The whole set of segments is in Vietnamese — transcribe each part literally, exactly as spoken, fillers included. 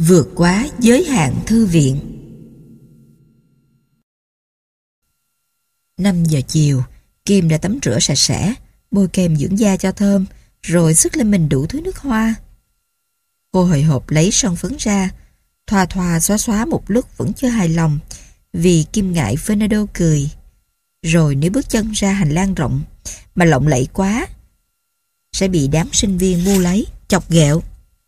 Vượt quá giới hạn thư viện. Năm giờ chiều, Kim đã tắm rửa sạch sẽ, bôi kem dưỡng da cho thơm, rồi xức lên mình đủ thứ nước hoa. Cô hồi hộp lấy son phấn ra, thoa thoa xóa xóa một lúc vẫn chưa hài lòng, vì Kim ngại Fernando cười. Rồi nếu bước chân ra hành lang rộng, mà lộng lẫy quá, sẽ bị đám sinh viên bu lấy, chọc ghẹo.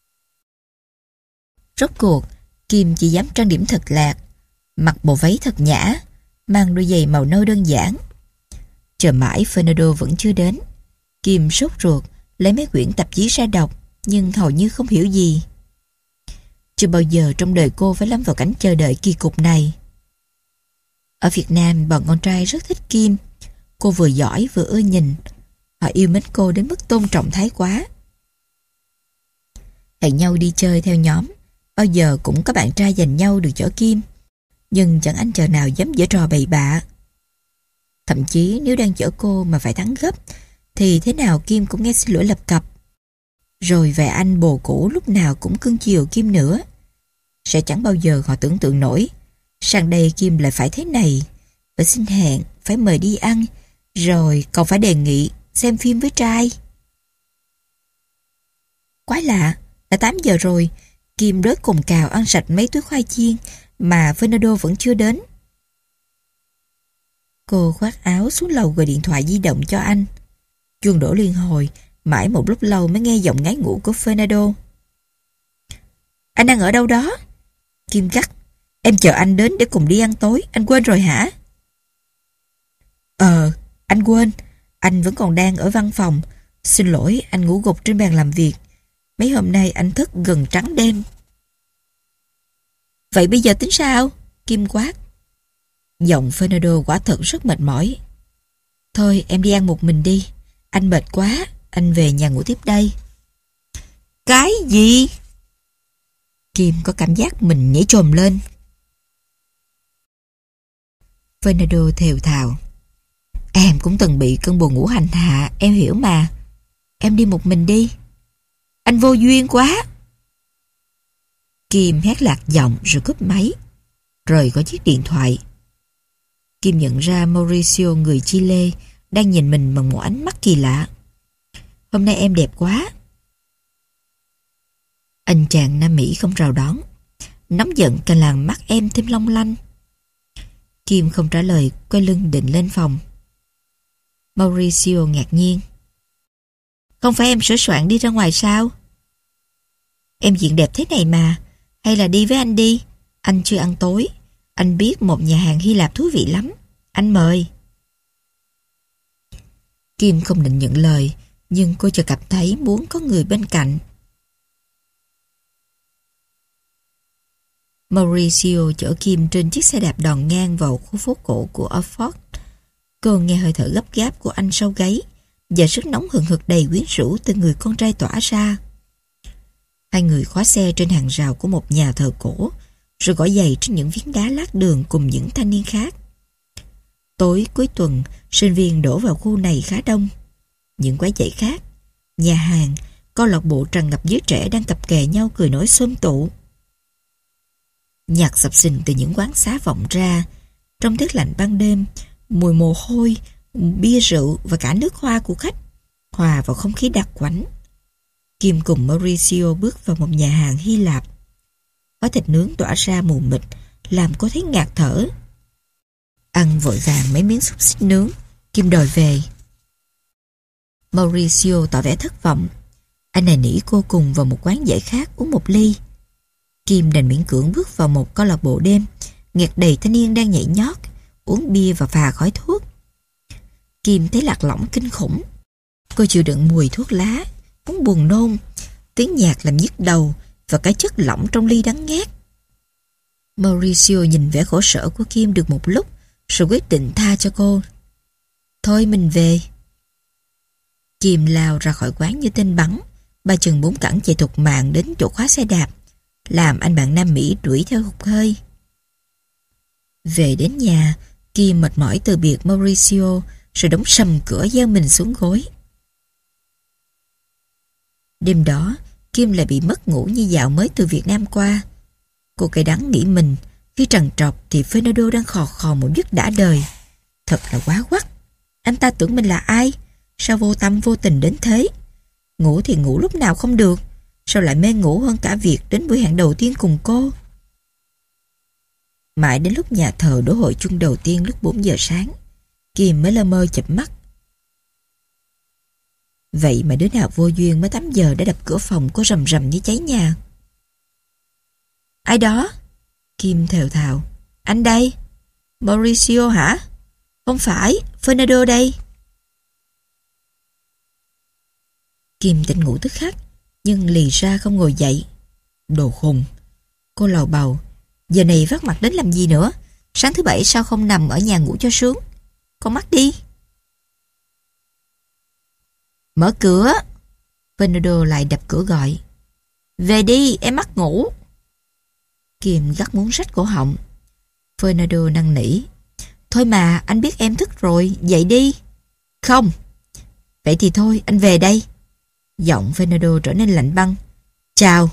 Rốt cuộc, Kim chỉ dám trang điểm thật lạc, mặc bộ váy thật nhã, mang đôi giày màu nâu đơn giản. Chờ mãi Fernando vẫn chưa đến. Kim sốt ruột, lấy mấy quyển tạp chí ra đọc, nhưng hầu như không hiểu gì. Chưa bao giờ trong đời cô phải lâm vào cảnh chờ đợi kỳ cục này. Ở Việt Nam, bọn con trai rất thích Kim. Cô vừa giỏi vừa ưa nhìn. Họ yêu mến cô đến mức tôn trọng thái quá. Hẹn nhau đi chơi theo nhóm, bao giờ cũng có bạn trai giành nhau được chở Kim, nhưng chẳng anh chàng nào dám giở trò bậy bạ. Thậm chí nếu đang chở cô mà phải thắng gấp, thì thế nào Kim cũng nghe xin lỗi lập cập. Rồi vài anh bồ cũ lúc nào cũng cưng chiều Kim nữa. Sẽ chẳng bao giờ họ tưởng tượng nổi sang đây Kim lại phải thế này, phải xin hẹn, phải mời đi ăn, rồi còn phải đề nghị xem phim với trai. Quái lạ, đã tám giờ rồi, Kim rớt cồn cào ăn sạch mấy túi khoai chiên mà Fernando vẫn chưa đến. Cô khoác áo xuống lầu gọi điện thoại di động cho anh. Chuông đổ liên hồi, mãi một lúc lâu mới nghe giọng ngái ngủ của Fernando. Anh đang ở đâu đó? Kim gắt. Em chờ anh đến để cùng đi ăn tối, anh quên rồi hả? Ờ, anh quên. Anh vẫn còn đang ở văn phòng. Xin lỗi, anh ngủ gục trên bàn làm việc. Mấy hôm nay anh thức gần trắng đêm. Vậy bây giờ tính sao? Kim quát. Giọng Fernando quả thật rất mệt mỏi. Thôi em đi ăn một mình đi. Anh mệt quá, anh về nhà ngủ tiếp đây. Cái gì? Kim có cảm giác mình nhảy chồm lên. Fernando thều thào. Em cũng từng bị cơn buồn ngủ hành hạ, em hiểu mà. Em đi một mình đi. Anh vô duyên quá. Kim hét lạc giọng rồi cúp máy. Rồi có chiếc điện thoại. Kim nhận ra Mauricio người Chile đang nhìn mình bằng một ánh mắt kỳ lạ. Hôm nay em đẹp quá. Anh chàng Nam Mỹ không rào đón. Nóng giận càng làm mắt em thêm long lanh. Kim không trả lời, quay lưng định lên phòng. Mauricio ngạc nhiên. Không phải em sửa soạn đi ra ngoài sao? Em diện đẹp thế này mà. Hay là đi với anh đi? Anh chưa ăn tối. Anh biết một nhà hàng Hy Lạp thú vị lắm. Anh mời. Kim không định nhận lời, nhưng cô chợt cảm thấy muốn có người bên cạnh. Mauricio chở Kim trên chiếc xe đạp đòn ngang vào khu phố cổ của Oxford. Cô nghe hơi thở gấp gáp của anh sau gáy và sức nóng hừng hực đầy quyến rũ từ người con trai tỏa ra. Hai người khóa xe trên hàng rào của một nhà thờ cổ, rồi gõ giày trên những viếng đá lát đường cùng những thanh niên khác. Tối cuối tuần, sinh viên đổ vào khu này khá đông. Những quán dạy khác, nhà hàng, câu lạc bộ tràn ngập giới trẻ đang cặp kè nhau cười nói xôm tụ. Nhạc sập sình từ những quán xá vọng ra. Trong tiết lạnh ban đêm, mùi mồ hôi, bia rượu và cả nước hoa của khách hòa vào không khí đặc quánh. Kim cùng Mauricio bước vào một nhà hàng Hy Lạp. Khói thịt nướng tỏa ra mù mịt, làm cô thấy ngạt thở. Ăn vội vàng mấy miếng xúc xích nướng, Kim đòi về. Mauricio tỏ vẻ thất vọng. Anh này nỉ cô cùng vào một quán dạy khác uống một ly. Kim đành miễn cưỡng bước vào một câu lạc bộ đêm, nghẹt đầy thanh niên đang nhảy nhót, uống bia và phà khói thuốc. Kim thấy lạc lõng kinh khủng. Cô chịu đựng mùi thuốc lá, muốn buồn nôn, tiếng nhạc làm nhức đầu và cái chất lỏng trong ly đắng ngát. Mauricio nhìn vẻ khổ sở của Kim được một lúc, rồi quyết định tha cho cô. Thôi mình về. Kim lao ra khỏi quán như tên bắn, ba chân bốn cẳng chạy thục mạng đến chỗ khóa xe đạp, làm anh bạn Nam Mỹ đuổi theo hụt hơi. Về đến nhà, Kim mệt mỏi từ biệt Mauricio, rồi đóng sầm cửa gieo mình xuống gối. Đêm đó, Kim lại bị mất ngủ như dạo mới từ Việt Nam qua. Cô cay đắng nghĩ mình, khi trằn trọc thì Fernando đang khò khò một giấc đã đời. Thật là quá quắt. Anh ta tưởng mình là ai? Sao vô tâm vô tình đến thế? Ngủ thì ngủ lúc nào không được, sao lại mê ngủ hơn cả việc đến buổi hẹn đầu tiên cùng cô? Mãi đến lúc nhà thờ đổ hội chuông đầu tiên lúc bốn giờ sáng, Kim mới lơ mơ chợp mắt. Vậy mà đứa nào vô duyên mới tám giờ đã đập cửa phòng cô rầm rầm như cháy nhà. Ai đó? Kim thều thào. Anh đây? Mauricio hả? Không phải, Fernando đây. Kim tỉnh ngủ tức khắc, nhưng lì ra không ngồi dậy. Đồ khùng. Cô lầu bầu. Giờ này vắt mặt đến làm gì nữa? Sáng thứ bảy sao không nằm ở nhà ngủ cho sướng? Con mắt đi. Mở cửa. Fernando lại đập cửa gọi. Về đi, em mắc ngủ. Kim gắt muốn rách cổ họng. Fernando năn nỉ. Thôi mà, anh biết em thức rồi, dậy đi. Không. Vậy thì thôi, anh về đây. Giọng Fernando trở nên lạnh băng. Chào.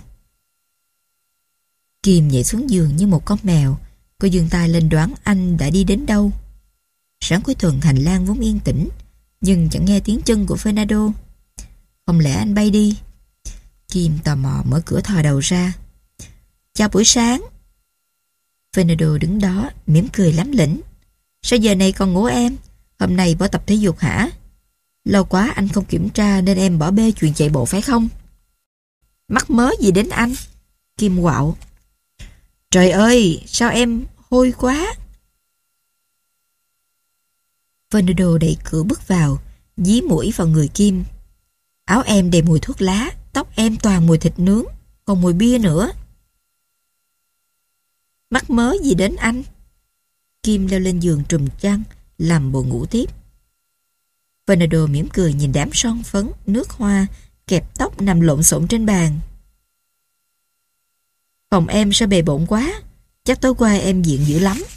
Kim nhảy xuống giường như một con mèo. Cô giương tay lên đoán anh đã đi đến đâu. Sáng cuối tuần hành lang vốn yên tĩnh, nhưng chẳng nghe tiếng chân của Fernando. Không lẽ anh bay đi? Kim tò mò mở cửa thò đầu ra. Chào buổi sáng. Fernando đứng đó mỉm cười lắm lĩnh. Sao giờ này còn ngủ em? Hôm nay bỏ tập thể dục hả? Lâu quá anh không kiểm tra nên em bỏ bê chuyện chạy bộ phải không? Mắc mớ gì đến anh? Kim quạo. Trời ơi, sao em hôi quá? Fernando đẩy cửa bước vào, dí mũi vào người Kim. Áo em đầy mùi thuốc lá, tóc em toàn mùi thịt nướng, còn mùi bia nữa. Mắc mớ gì đến anh? Kim leo lên giường trùm chăn, làm bộ ngủ tiếp. Fernando mỉm cười nhìn đám son phấn, nước hoa, kẹp tóc nằm lộn xộn trên bàn. Phòng em sao bề bộn quá, chắc tối qua em diện dữ lắm.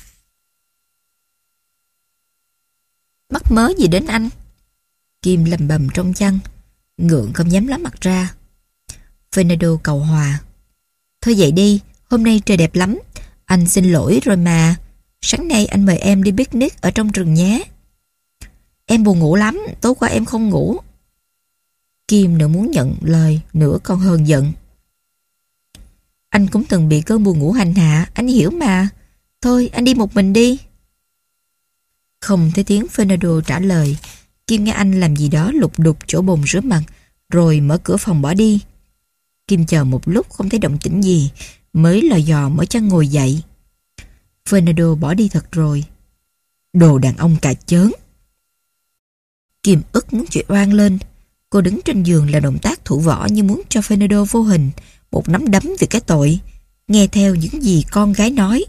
Mắc mớ gì đến anh? Kim lầm bầm trong chăn, ngượng không dám lắm mặt ra. Fernando cầu hòa. Thôi dậy đi, hôm nay trời đẹp lắm. Anh xin lỗi rồi mà. Sáng nay anh mời em đi picnic ở trong rừng nhé. Em buồn ngủ lắm, tối qua em không ngủ. Kim nửa muốn nhận lời, nửa còn hờn giận. Anh cũng từng bị cơn buồn ngủ hành hạ, anh hiểu mà. Thôi anh đi một mình đi. Không thấy tiếng Fernando trả lời. Kim nghe anh làm gì đó lục đục chỗ bồn rửa mặt, rồi mở cửa phòng bỏ đi. Kim chờ một lúc không thấy động tĩnh gì, mới lò dò mở chăn ngồi dậy. Fernando bỏ đi thật rồi. Đồ đàn ông cà chớn. Kim ức muốn chuyện oan lên. Cô đứng trên giường là động tác thủ võ như muốn cho Fernando vô hình một nắm đấm vì cái tội nghe theo những gì con gái nói.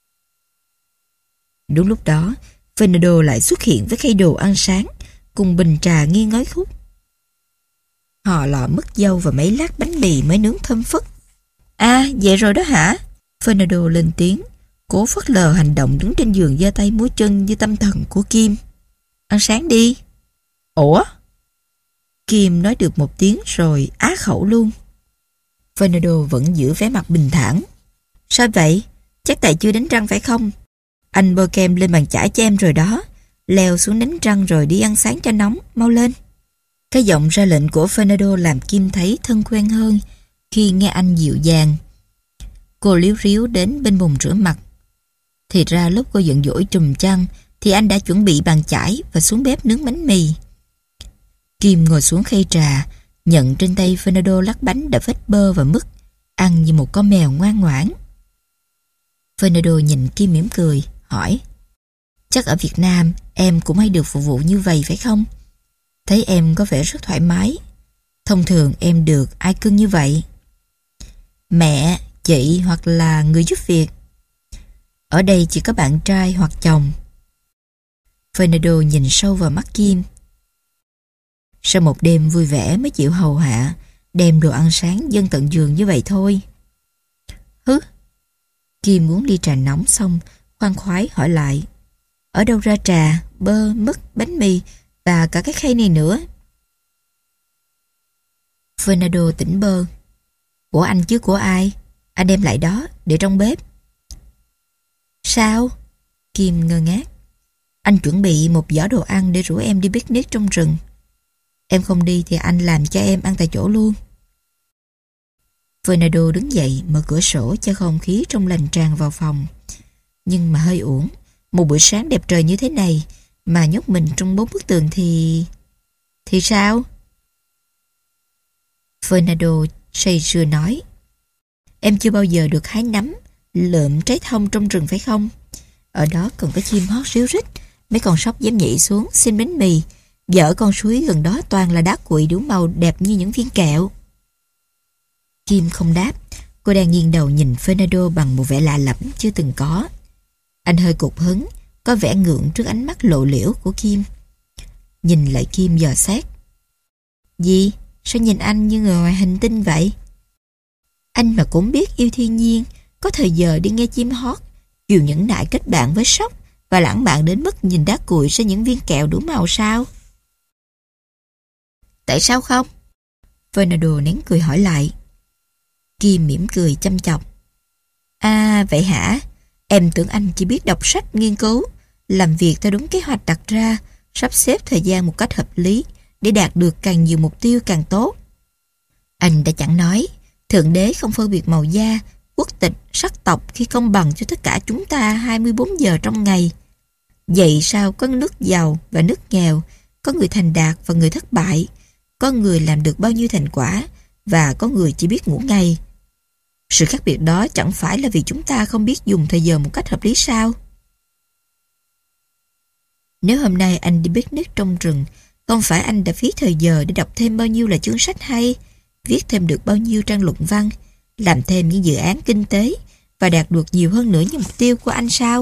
Đúng lúc đó, Fernando lại xuất hiện với khay đồ ăn sáng cùng bình trà nghi ngói khúc. Họ lọ mứt dâu và mấy lát bánh mì mới nướng thơm phức. À, vậy rồi đó hả? Fernando lên tiếng, cố phớt lờ hành động đứng trên giường giơ tay múa chân như tâm thần của Kim. Ăn sáng đi. Ủa? Kim nói được một tiếng rồi á khẩu luôn. Fernando vẫn giữ vẻ mặt bình thản. Sao vậy? Chắc tại chưa đánh răng phải không? Anh bôi kem lên bàn chải cho em rồi đó. Leo xuống đánh răng rồi đi ăn sáng cho nóng. Mau lên. Cái giọng ra lệnh của Fernando làm Kim thấy thân quen hơn khi nghe anh dịu dàng. Cô líu ríu đến bên bồn rửa mặt. Thì ra lúc cô giận dỗi trùm chăn thì anh đã chuẩn bị bàn chải và xuống bếp nướng bánh mì. Kim ngồi xuống khay trà, nhận trên tay Fernando lắc bánh đã vết bơ và mứt, ăn như một con mèo ngoan ngoãn. Fernando nhìn Kim mỉm cười, hỏi: Chắc ở Việt Nam em cũng hay được phục vụ như vậy phải không? Thấy em có vẻ rất thoải mái. Thông thường em được ai cưng như vậy? Mẹ, chị hoặc là người giúp việc. Ở đây chỉ có bạn trai hoặc chồng. Fernando nhìn sâu vào mắt Kim. Sau một đêm vui vẻ mới chịu hầu hạ, đem đồ ăn sáng dâng tận giường như vậy thôi. Hứ? Kim uống ly trà nóng xong, khoan khoái hỏi lại: Ở đâu ra trà, bơ, mứt, bánh mì và cả cái khay này nữa? Fernando tỉnh bơ. Của anh chứ của ai? Anh đem lại đó, để trong bếp. Sao? Kim ngơ ngác. Anh chuẩn bị một giỏ đồ ăn để rủ em đi picnic trong rừng. Em không đi thì anh làm cho em ăn tại chỗ luôn. Fernando đứng dậy mở cửa sổ cho không khí trong lành tràn vào phòng. Nhưng mà hơi uổng. Một buổi sáng đẹp trời như thế này mà nhốt mình trong bốn bức tường thì... Thì sao? Fernando say sưa nói. Em chưa bao giờ được hái nấm, lượm trái thông trong rừng phải không? Ở đó còn có chim hót ríu rít, mấy con sóc dám nhảy xuống xin bánh mì. Vợ con suối gần đó toàn là đá cuội đủ màu đẹp như những viên kẹo. Kim không đáp. Cô đang nghiêng đầu nhìn Fernando bằng một vẻ lạ lẫm chưa từng có. Anh hơi cục hứng, có vẻ ngượng trước ánh mắt lộ liễu của Kim. Nhìn lại Kim dò xét. Gì? Sao nhìn anh như người ngoài hành tinh vậy? Anh mà cũng biết yêu thiên nhiên, có thời giờ đi nghe chim hót, chịu nhẫn nại kết bạn với sóc và lãng mạn đến mức nhìn đá cuội ra những viên kẹo đủ màu sao? Tại sao không? Fernando nén cười hỏi lại. Kim mỉm cười chăm chọc. À vậy hả? Em tưởng anh chỉ biết đọc sách nghiên cứu, làm việc theo đúng kế hoạch đặt ra, sắp xếp thời gian một cách hợp lý để đạt được càng nhiều mục tiêu càng tốt. Anh đã chẳng nói, Thượng Đế không phân biệt màu da, quốc tịch, sắc tộc khi công bằng cho tất cả chúng ta hai mươi bốn giờ trong ngày. Vậy sao có nước giàu và nước nghèo, có người thành đạt và người thất bại, có người làm được bao nhiêu thành quả và có người chỉ biết ngủ ngay. Sự khác biệt đó chẳng phải là vì chúng ta không biết dùng thời giờ một cách hợp lý sao? Nếu hôm nay anh đi picnic trong rừng, không phải anh đã phí thời giờ để đọc thêm bao nhiêu là chương sách hay, viết thêm được bao nhiêu trang luận văn, làm thêm những dự án kinh tế và đạt được nhiều hơn nữa những mục tiêu của anh sao?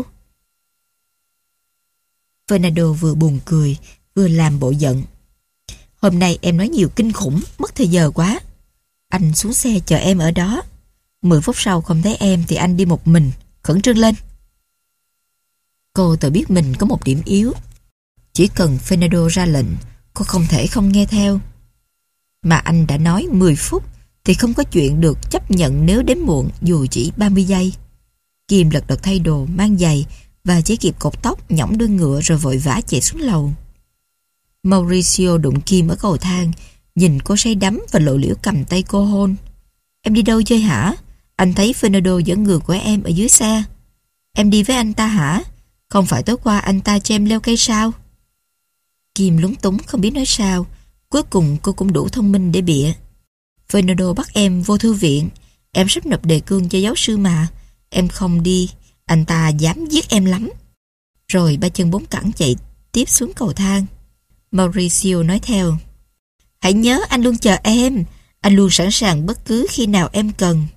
Fernando vừa buồn cười, vừa làm bộ giận. Hôm nay em nói nhiều kinh khủng, mất thời giờ quá. Anh xuống xe chờ em ở đó. Mười phút sau không thấy em thì anh đi một mình, khẩn trương lên. Cô tự biết mình có một điểm yếu. Chỉ cần Fernando ra lệnh, cô không thể không nghe theo. Mà anh đã nói mười phút thì không có chuyện được chấp nhận nếu đến muộn dù chỉ ba mươi giây. Kim lật đật thay đồ, mang giày và chỉ kịp cột tóc, nhõng đuôi ngựa rồi vội vã chạy xuống lầu. Mauricio đụng Kim ở cầu thang, nhìn cô say đắm và lộ liễu cầm tay cô hôn. Em đi đâu chơi hả? Anh thấy Fernando dẫn người của em ở dưới xe. Em đi với anh ta hả? Không phải tối qua anh ta cho em leo cây sao? Kim lúng túng không biết nói sao. Cuối cùng cô cũng đủ thông minh để bịa. Fernando bắt em vô thư viện. Em sắp nộp đề cương cho giáo sư mà. Em không đi, anh ta dám giết em lắm. Rồi ba chân bốn cẳng chạy tiếp xuống cầu thang. Mauricio nói theo. Hãy nhớ anh luôn chờ em. Anh luôn sẵn sàng bất cứ khi nào em cần.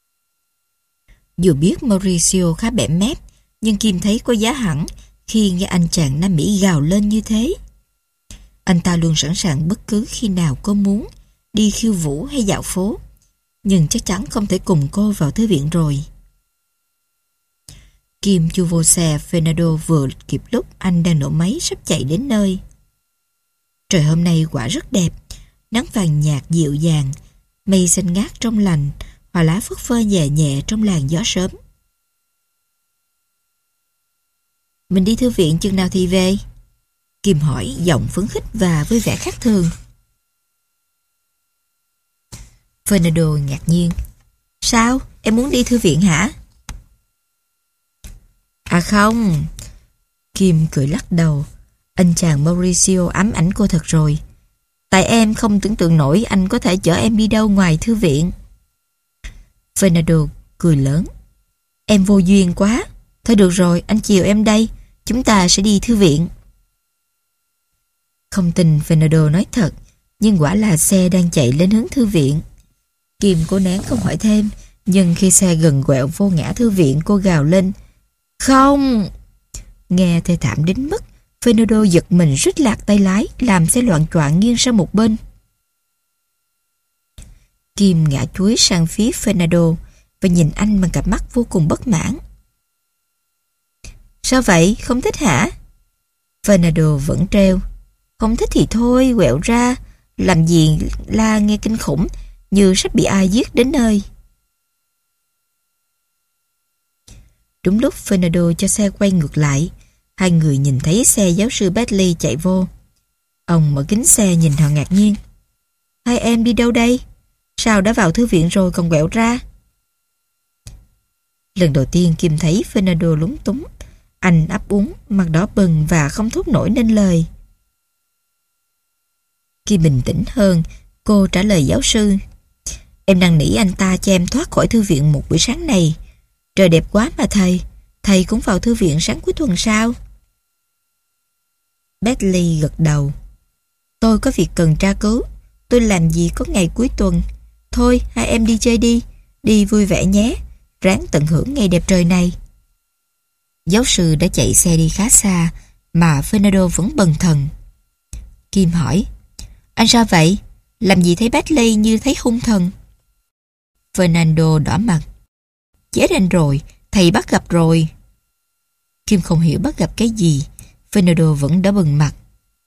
Dù biết Mauricio khá bẽm mép, nhưng Kim thấy có giá hẳn khi nghe anh chàng Nam Mỹ gào lên như thế. Anh ta luôn sẵn sàng bất cứ khi nào cô muốn, đi khiêu vũ hay dạo phố, nhưng chắc chắn không thể cùng cô vào thư viện rồi. Kim chui vô xe Fernando vừa kịp lúc anh đang nổ máy sắp chạy đến nơi. Trời hôm nay quả rất đẹp, nắng vàng nhạt dịu dàng, mây xanh ngát trong lành, hoa lá phất phơ nhẹ nhẹ trong làn gió sớm. Mình đi thư viện chừng nào thì về? Kim hỏi giọng phấn khích và với vẻ khác thường. Fernando ngạc nhiên. Sao? Em muốn đi thư viện hả? À không. Kim cười lắc đầu. Anh chàng Mauricio ám ảnh cô thật rồi. Tại em không tưởng tượng nổi anh có thể chở em đi đâu ngoài thư viện. Fernando cười lớn. Em vô duyên quá. Thôi được rồi, anh chiều em đây. Chúng ta sẽ đi thư viện. Không tin Fernando nói thật, nhưng quả là xe đang chạy lên hướng thư viện. Kim cố nén không hỏi thêm, nhưng khi xe gần quẹo vô ngã thư viện, cô gào lên. Không! Nghe thê thảm đến mức Fernando giật mình rít lạc tay lái, làm xe loạn choạng nghiêng sang một bên. Kim ngã chuối sang phía Fernando và nhìn anh bằng cặp mắt vô cùng bất mãn. Sao vậy? Không thích hả? Fernando vẫn treo. Không thích thì thôi, quẹo ra. Làm gì la nghe kinh khủng, như sắp bị ai giết đến nơi. Đúng lúc Fernando cho xe quay ngược lại, hai người nhìn thấy xe giáo sư Bentley chạy vô. Ông mở kính xe nhìn họ ngạc nhiên. Hai em đi đâu đây? Sao đã vào thư viện rồi còn quẹo ra? Lần đầu tiên Kim thấy Fernando lúng túng. Anh ấp úng, mặt đỏ bừng và không thốt nổi nên lời. Kim bình tĩnh hơn, cô trả lời giáo sư. Em năn nỉ anh ta cho em thoát khỏi thư viện một buổi sáng này. Trời đẹp quá mà thầy. Thầy cũng vào thư viện sáng cuối tuần sao? Bentley gật đầu. Tôi có việc cần tra cứu. Tôi làm gì có ngày cuối tuần. Thôi hai em đi chơi đi. Đi vui vẻ nhé. Ráng tận hưởng ngày đẹp trời này. Giáo sư đã chạy xe đi khá xa mà Fernando vẫn bần thần. Kim hỏi, anh sao vậy? Làm gì thấy Bentley như thấy hung thần? Fernando đỏ mặt. Chết anh rồi, thầy bắt gặp rồi. Kim không hiểu bắt gặp cái gì. Fernando vẫn đã bừng mặt.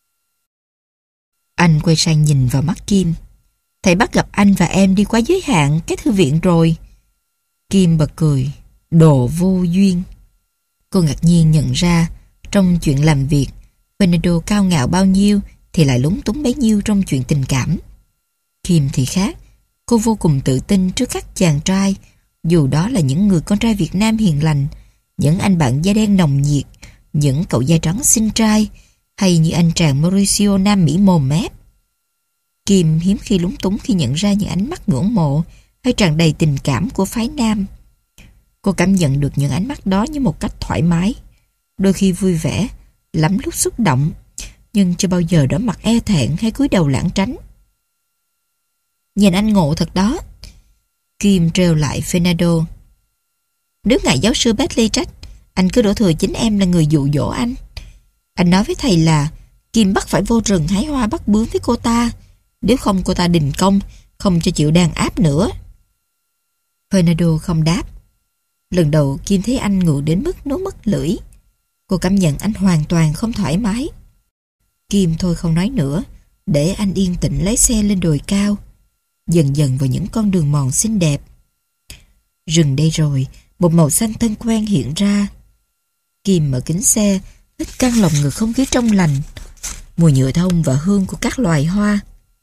Anh quay sang nhìn vào mắt Kim. Thầy bắt gặp anh và em đi quá giới hạn cái thư viện rồi. Kim bật cười. Đồ vô duyên. Cô ngạc nhiên nhận ra trong chuyện làm việc, Fernando cao ngạo bao nhiêu thì lại lúng túng bấy nhiêu trong chuyện tình cảm. Kim thì khác. Cô vô cùng tự tin trước các chàng trai, dù đó là những người con trai Việt Nam hiền lành, những anh bạn da đen nồng nhiệt, những cậu da trắng xinh trai, hay như anh chàng Mauricio Nam Mỹ mồm mép. Kim hiếm khi lúng túng khi nhận ra những ánh mắt ngưỡng mộ hay tràn đầy tình cảm của phái nam. Cô cảm nhận được những ánh mắt đó như một cách thoải mái, đôi khi vui vẻ, lắm lúc xúc động, nhưng chưa bao giờ đỏ mặt e thẹn hay cúi đầu lảng tránh. Nhìn anh ngộ thật đó. Kim trêu lại Fernando. Nếu ngài giáo sư Bentley trách, anh cứ đổ thừa chính em là người dụ dỗ anh. Anh nói với thầy là Kim bắt phải vô rừng hái hoa bắt bướm với cô ta, nếu không cô ta đình công, không cho chịu đàn áp nữa. Fernando không đáp. Lần đầu Kim thấy anh ngượng đến mức nuốt mất lưỡi. Cô cảm nhận anh hoàn toàn không thoải mái. Kim thôi không nói nữa, để anh yên tĩnh lái xe lên đồi cao, dần dần vào những con đường mòn xinh đẹp. Rừng đây rồi, một màu xanh thân quen hiện ra. Kim mở kính xe, hít căng lồng ngực không khí trong lành, mùi nhựa thông và hương của các loài hoa.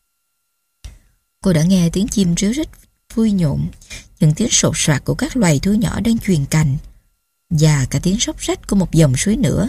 Cô đã nghe tiếng chim ríu rít vui nhộn, những tiếng sột soạt của các loài thú nhỏ đang chuyền cành, và cả tiếng róc rách của một dòng suối nữa.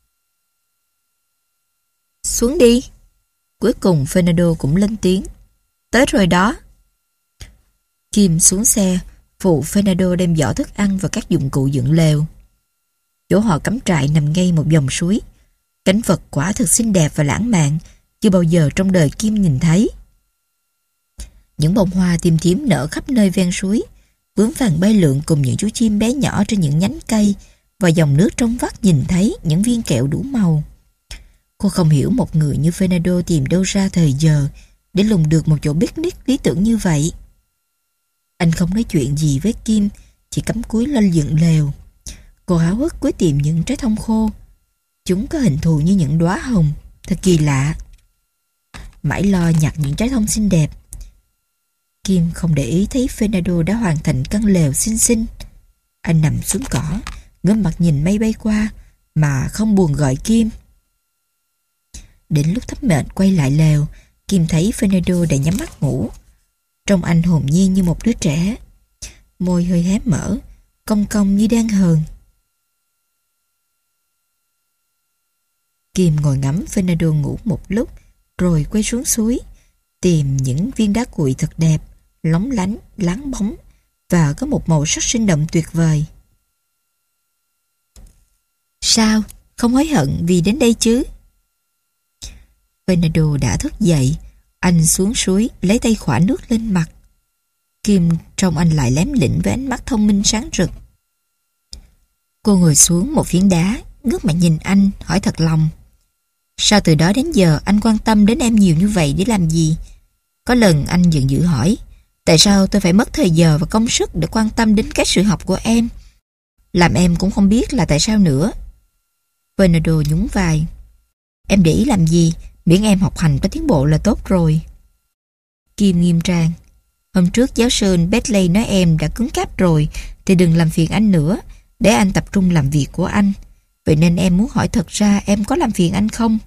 Xuống đi. Cuối cùng Fernando cũng lên tiếng. Tới rồi đó. Kim xuống xe, phụ Fernando đem giỏ thức ăn và các dụng cụ dựng lều. Chỗ họ cắm trại nằm ngay một dòng suối. Cảnh vật quả thực xinh đẹp và lãng mạn, chưa bao giờ trong đời Kim nhìn thấy. Những bông hoa tím tím nở khắp nơi ven suối, bướm vàng bay lượn cùng những chú chim bé nhỏ trên những nhánh cây, và dòng nước trong vắt nhìn thấy những viên kẹo đủ màu. Cô không hiểu một người như Fernando tìm đâu ra thời giờ để lùng được một chỗ picnic lý tưởng như vậy. Anh không nói chuyện gì với Kim, chỉ cắm cúi lên dựng lều. Cô háo hức cúi tìm những trái thông khô. Chúng có hình thù như những đóa hồng, thật kỳ lạ. Mãi lo nhặt những trái thông xinh đẹp, Kim không để ý thấy Fernando đã hoàn thành căn lều xinh xinh. Anh nằm xuống cỏ, ngước mặt nhìn mây bay qua mà không buồn gọi Kim. Đến lúc thấp mệt quay lại lều, Kim thấy Fernando đã nhắm mắt ngủ. Trông anh hồn nhiên như một đứa trẻ, môi hơi hé mở, cong cong như đang hờn. Kim ngồi ngắm Fernando ngủ một lúc, rồi quay xuống suối, tìm những viên đá cuội thật đẹp, lóng lánh, láng bóng và có một màu sắc sinh động tuyệt vời. Sao? Không hối hận vì đến đây chứ? Fernando đã thức dậy. Anh xuống suối, lấy tay khỏa nước lên mặt. Kim trông anh lại lém lĩnh với ánh mắt thông minh sáng rực. Cô ngồi xuống một phiến đá, ngước mặt nhìn anh, hỏi thật lòng. Sao từ đó đến giờ anh quan tâm đến em nhiều như vậy để làm gì? Có lần anh giận dữ hỏi, tại sao tôi phải mất thời giờ và công sức để quan tâm đến cái sự học của em? Làm em cũng không biết là tại sao nữa. Fernando nhún vai. Em để ý làm gì? Miễn em học hành có tiến bộ là tốt rồi. Kim nghiêm trang. Hôm trước giáo sư Bentley nói em đã cứng cáp rồi thì đừng làm phiền anh nữa. để anh tập trung làm việc của anh. Vậy nên em muốn hỏi thật ra em có làm phiền anh không?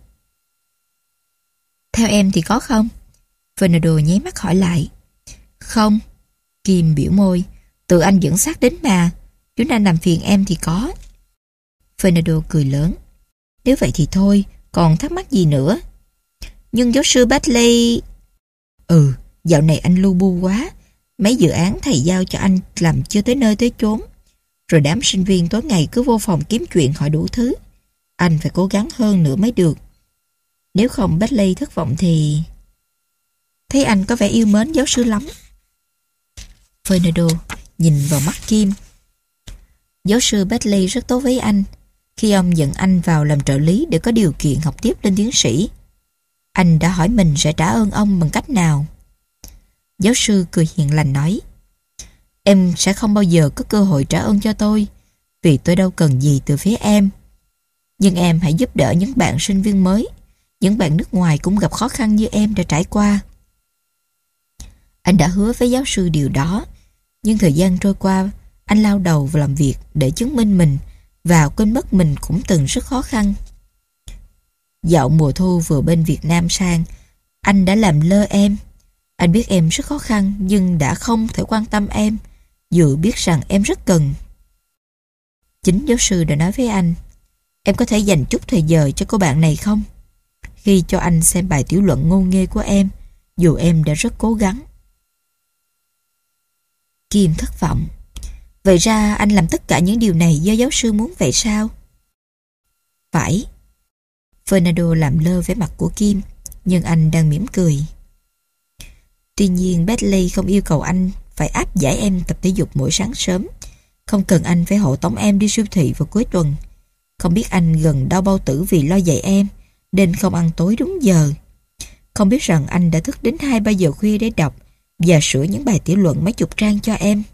Theo em thì có không? Fernando nháy mắt hỏi lại. Không. Kim biểu môi. Tự anh dẫn xác đến mà. Chúng anh làm phiền em thì có. Fernando cười lớn. Nếu vậy thì thôi, còn thắc mắc gì nữa? Nhưng giáo sư Batley... Ừ, dạo này anh lu bu quá. Mấy dự án thầy giao cho anh làm chưa tới nơi tới chốn. Rồi đám sinh viên tối ngày cứ vô phòng kiếm chuyện hỏi đủ thứ. Anh phải cố gắng hơn nữa mới được. Nếu không Batley thất vọng thì... Thấy anh có vẻ yêu mến giáo sư lắm. Fernando nhìn vào mắt Kim. Giáo sư Batley rất tốt với anh. Khi ông dẫn anh vào làm trợ lý để có điều kiện học tiếp lên tiến sĩ, anh đã hỏi mình sẽ trả ơn ông bằng cách nào. Giáo sư cười hiền lành nói, em sẽ không bao giờ có cơ hội trả ơn cho tôi, vì tôi đâu cần gì từ phía em. Nhưng em hãy giúp đỡ những bạn sinh viên mới, những bạn nước ngoài cũng gặp khó khăn như em đã trải qua. Anh đã hứa với giáo sư điều đó, nhưng thời gian trôi qua, anh lao đầu vào làm việc để chứng minh mình và quên mất mình cũng từng rất khó khăn. Dạo mùa thu vừa bên Việt Nam sang, anh đã làm lơ em. Anh biết em rất khó khăn nhưng đã không thể quan tâm em, dù biết rằng em rất cần. Chính giáo sư đã nói với anh, em có thể dành chút thời giờ cho cô bạn này không? Khi cho anh xem bài tiểu luận ngô nghê của em, dù em đã rất cố gắng. Kim thất vọng. Vậy ra anh làm tất cả những điều này do giáo sư muốn vậy sao? Phải. Fernando làm lơ vẻ mặt của Kim, nhưng anh đang mỉm cười. Tuy nhiên Batley không yêu cầu anh phải áp giải em tập thể dục mỗi sáng sớm, không cần anh phải hộ tống em đi siêu thị vào cuối tuần, không biết anh gần đau bao tử vì lo dạy em nên không ăn tối đúng giờ, không biết rằng anh đã thức đến hai ba giờ khuya để đọc và sửa những bài tiểu luận mấy chục trang cho em,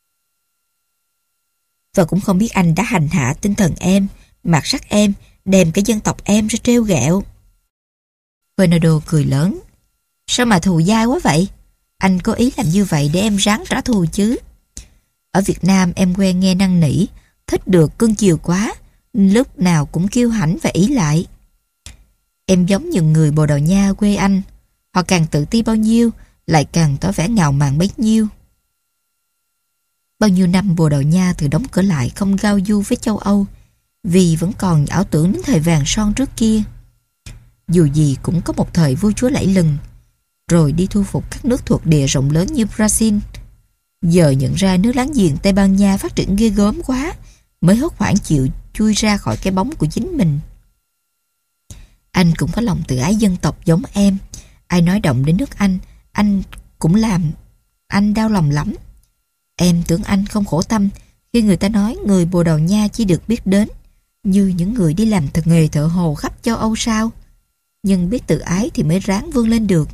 và cũng không biết anh đã hành hạ tinh thần em, mạt sát em, đem cả dân tộc em ra trêu ghẹo. Fernando cười lớn. Sao mà thù dai quá vậy? Anh có ý làm như vậy để em ráng trả thù chứ. Ở Việt Nam em quen nghe năn nỉ, thích được cưng chiều quá, lúc nào cũng kiêu hãnh và ỷ lại. Em giống như người Bồ Đào Nha quê anh, họ càng tự ti bao nhiêu, lại càng tỏ vẻ ngạo mạn bấy nhiêu. Bao nhiêu năm Bồ Đào Nha từ đóng cửa lại không giao du với châu Âu, vì vẫn còn ảo tưởng đến thời vàng son trước kia. Dù gì cũng có một thời vua chúa lẫy lừng, rồi đi thu phục các nước thuộc địa rộng lớn như Brazil. Giờ nhận ra nước láng giềng Tây Ban Nha phát triển ghê gớm quá, mới hốt hoảng chịu chui ra khỏi cái bóng của chính mình. Anh cũng có lòng tự ái dân tộc giống em. Ai nói động đến nước Anh, anh cũng làm anh đau lòng lắm. Em tưởng anh không khổ tâm khi người ta nói người Bồ Đào Nha chỉ được biết đến như những người đi làm thực nghề thợ hồ khắp châu Âu sao? Nhưng biết tự ái thì mới ráng vươn lên được.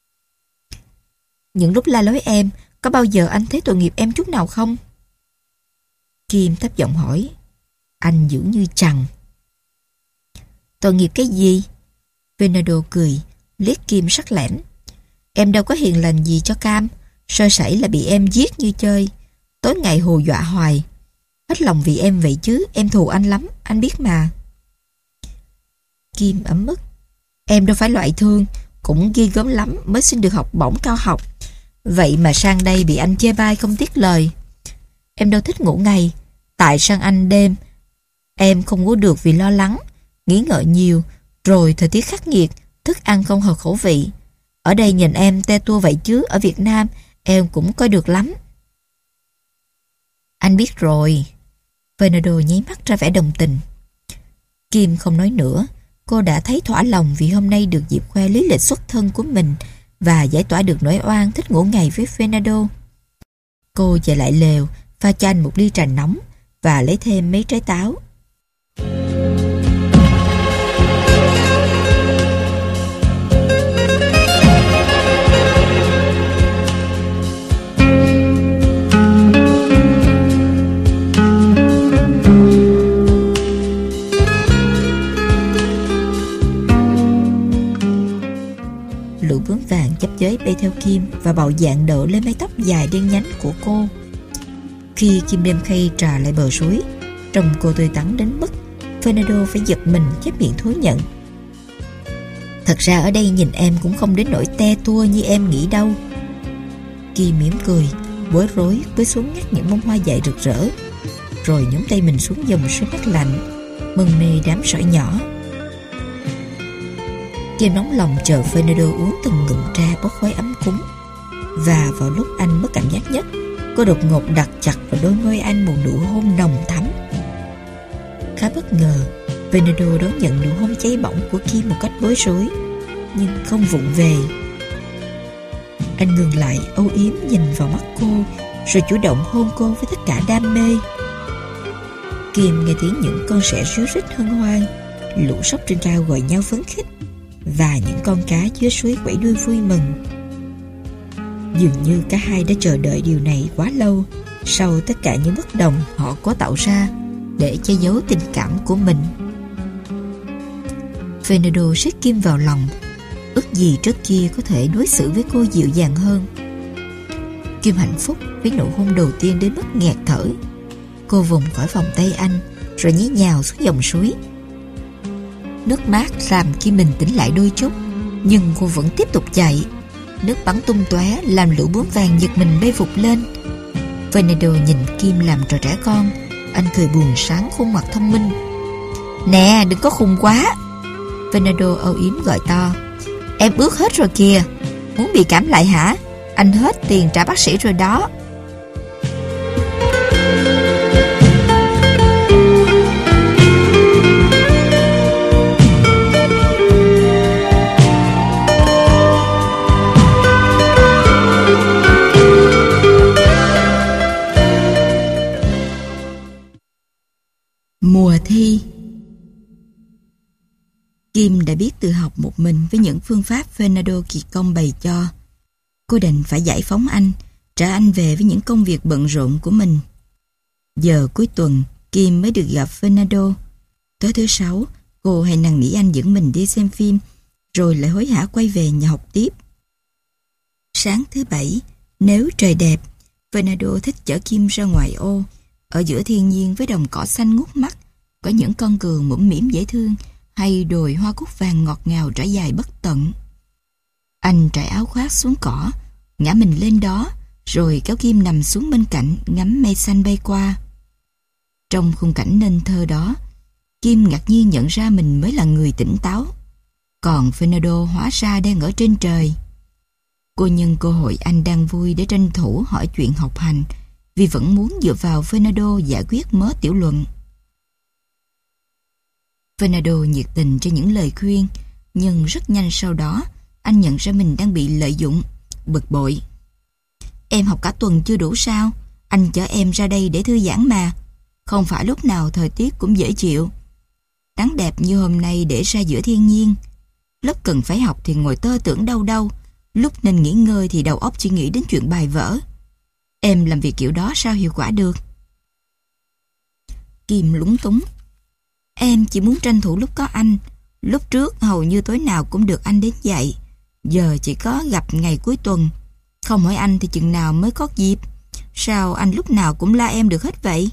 Những lúc la lối em, có bao giờ anh thấy tội nghiệp em chút nào không? Kim thấp giọng hỏi. Anh dữ như chằn. Tội nghiệp cái gì? Fernando cười, liếc Kim sắc lẻm. Em đâu có hiền lành gì cho Cam, sơ sẩy là bị em giết như chơi, tối ngày hù dọa hoài. Hết lòng vì em vậy chứ, em thù anh lắm, anh biết mà. Kim ấm ức. Em đâu phải loại thương, cũng ghi gớm lắm mới xin được học bổng cao học. Vậy mà sang đây bị anh chê bai không tiếc lời. Em đâu thích ngủ ngày, tại sang anh đêm em không ngủ được vì lo lắng, nghĩ ngợi nhiều, rồi thời tiết khắc nghiệt, thức ăn không hợp khẩu vị. Ở đây nhìn em te tua vậy chứ ở Việt Nam em cũng coi được lắm. Anh biết rồi. Fernando nháy mắt ra vẻ đồng tình. Kim không nói nữa. Cô đã thấy thỏa lòng vì hôm nay được dịp khoe lý lịch xuất thân của mình và giải tỏa được nỗi oan thích ngủ ngày với Fernando. Cô chạy lại lều, pha cho anh một ly trà nóng và lấy thêm mấy trái táo. Lũ bướm vàng chắp chới bay theo Kim và bạo dạn đỡ lên mái tóc dài đen nhánh của cô. Khi Kim đem khay trà lại bờ suối, Trông cô tươi tắn đến mức Fernando phải giật mình chép miệng thú nhận. Thật ra ở đây nhìn em cũng không đến nỗi te tua như em nghĩ đâu. Kim mỉm cười, bối rối với xuống ngắt những bông hoa dại rực rỡ, rồi nhúng tay mình xuống dòng suối mát lạnh, mân mê đám sỏi nhỏ. Kim nóng lòng chờ Fernando uống từng ngụm trà bốc khói ấm cúng. Và vào lúc anh mất cảm giác nhất, cô đột ngột đặt chặt vào đôi môi anh một nụ hôn nồng thắm. Khá bất ngờ, Fernando đón nhận nụ hôn cháy bỏng của Kim một cách bối rối, nhưng không vụng về. Anh ngừng lại âu yếm nhìn vào mắt cô, rồi chủ động hôn cô với tất cả đam mê. Kim nghe tiếng những con sẻ ríu rít hân hoan, lũ sóc trên cao gọi nhau phấn khích, và những con cá dưới suối quẩy đuôi vui mừng. Dường như cả hai đã chờ đợi điều này quá lâu, sau tất cả những bất đồng họ có tạo ra để che giấu tình cảm của mình. Fernando siết Kim vào lòng, ước gì trước kia có thể đối xử với cô dịu dàng hơn. Kim hạnh phúc với nụ hôn đầu tiên đến mức nghẹt thở. Cô vùng khỏi vòng tay anh, rồi nhí nhào xuống dòng suối. Nước mát làm Kim bình tĩnh lại đôi chút, nhưng cô vẫn tiếp tục chạy. Nước bắn tung tóe làm lũ bướm vàng giật mình bay vụt lên. Fernando nhìn Kim làm trò trẻ con. Anh cười buồn sáng khuôn mặt thông minh. Nè, đừng có khùng quá. Fernando âu yếm gọi to. Em ướt hết rồi kìa. Muốn bị cảm lại hả? Anh hết tiền trả bác sĩ rồi đó. Mùa thi. Kim đã biết tự học một mình với những phương pháp Fernando kỳ công bày cho. Cô đành phải giải phóng anh, trả anh về với những công việc bận rộn của mình. Giờ cuối tuần, Kim mới được gặp Fernando. Tối thứ sáu, cô hay năn nỉ anh dẫn mình đi xem phim, rồi lại hối hả quay về nhà học tiếp. Sáng thứ bảy, nếu trời đẹp, Fernando thích chở Kim ra ngoài ô, ở giữa thiên nhiên với đồng cỏ xanh ngút mắt, có những con cừu mũm mĩm dễ thương, hay đồi hoa cúc vàng ngọt ngào trải dài bất tận. Anh trải áo khoác xuống cỏ, ngã mình lên đó, rồi kéo Kim nằm xuống bên cạnh ngắm mây xanh bay qua. Trong khung cảnh nên thơ đó, Kim ngạc nhiên nhận ra mình mới là người tỉnh táo, còn Fernando hóa ra đang ở trên trời. Cô nhân cơ hội anh đang vui để tranh thủ hỏi chuyện học hành, vì vẫn muốn dựa vào Fernando giải quyết mớ tiểu luận. Fernando nhiệt tình cho những lời khuyên, nhưng rất nhanh sau đó anh nhận ra mình đang bị lợi dụng, bực bội. Em học cả tuần chưa đủ sao? Anh chở em ra đây để thư giãn mà. Không phải lúc nào thời tiết cũng dễ chịu. Nắng đẹp như hôm nay để ra giữa thiên nhiên. Lúc cần phải học thì ngồi tơ tưởng đâu đâu, lúc nên nghỉ ngơi thì đầu óc chỉ nghĩ đến chuyện bài vở. Em làm việc kiểu đó sao hiệu quả được? Kim lúng túng. Em chỉ muốn tranh thủ lúc có anh. Lúc trước hầu như tối nào cũng được anh đến dạy. Giờ chỉ có gặp ngày cuối tuần. Không hỏi anh thì chừng nào mới có dịp. Sao anh lúc nào cũng la em được hết vậy?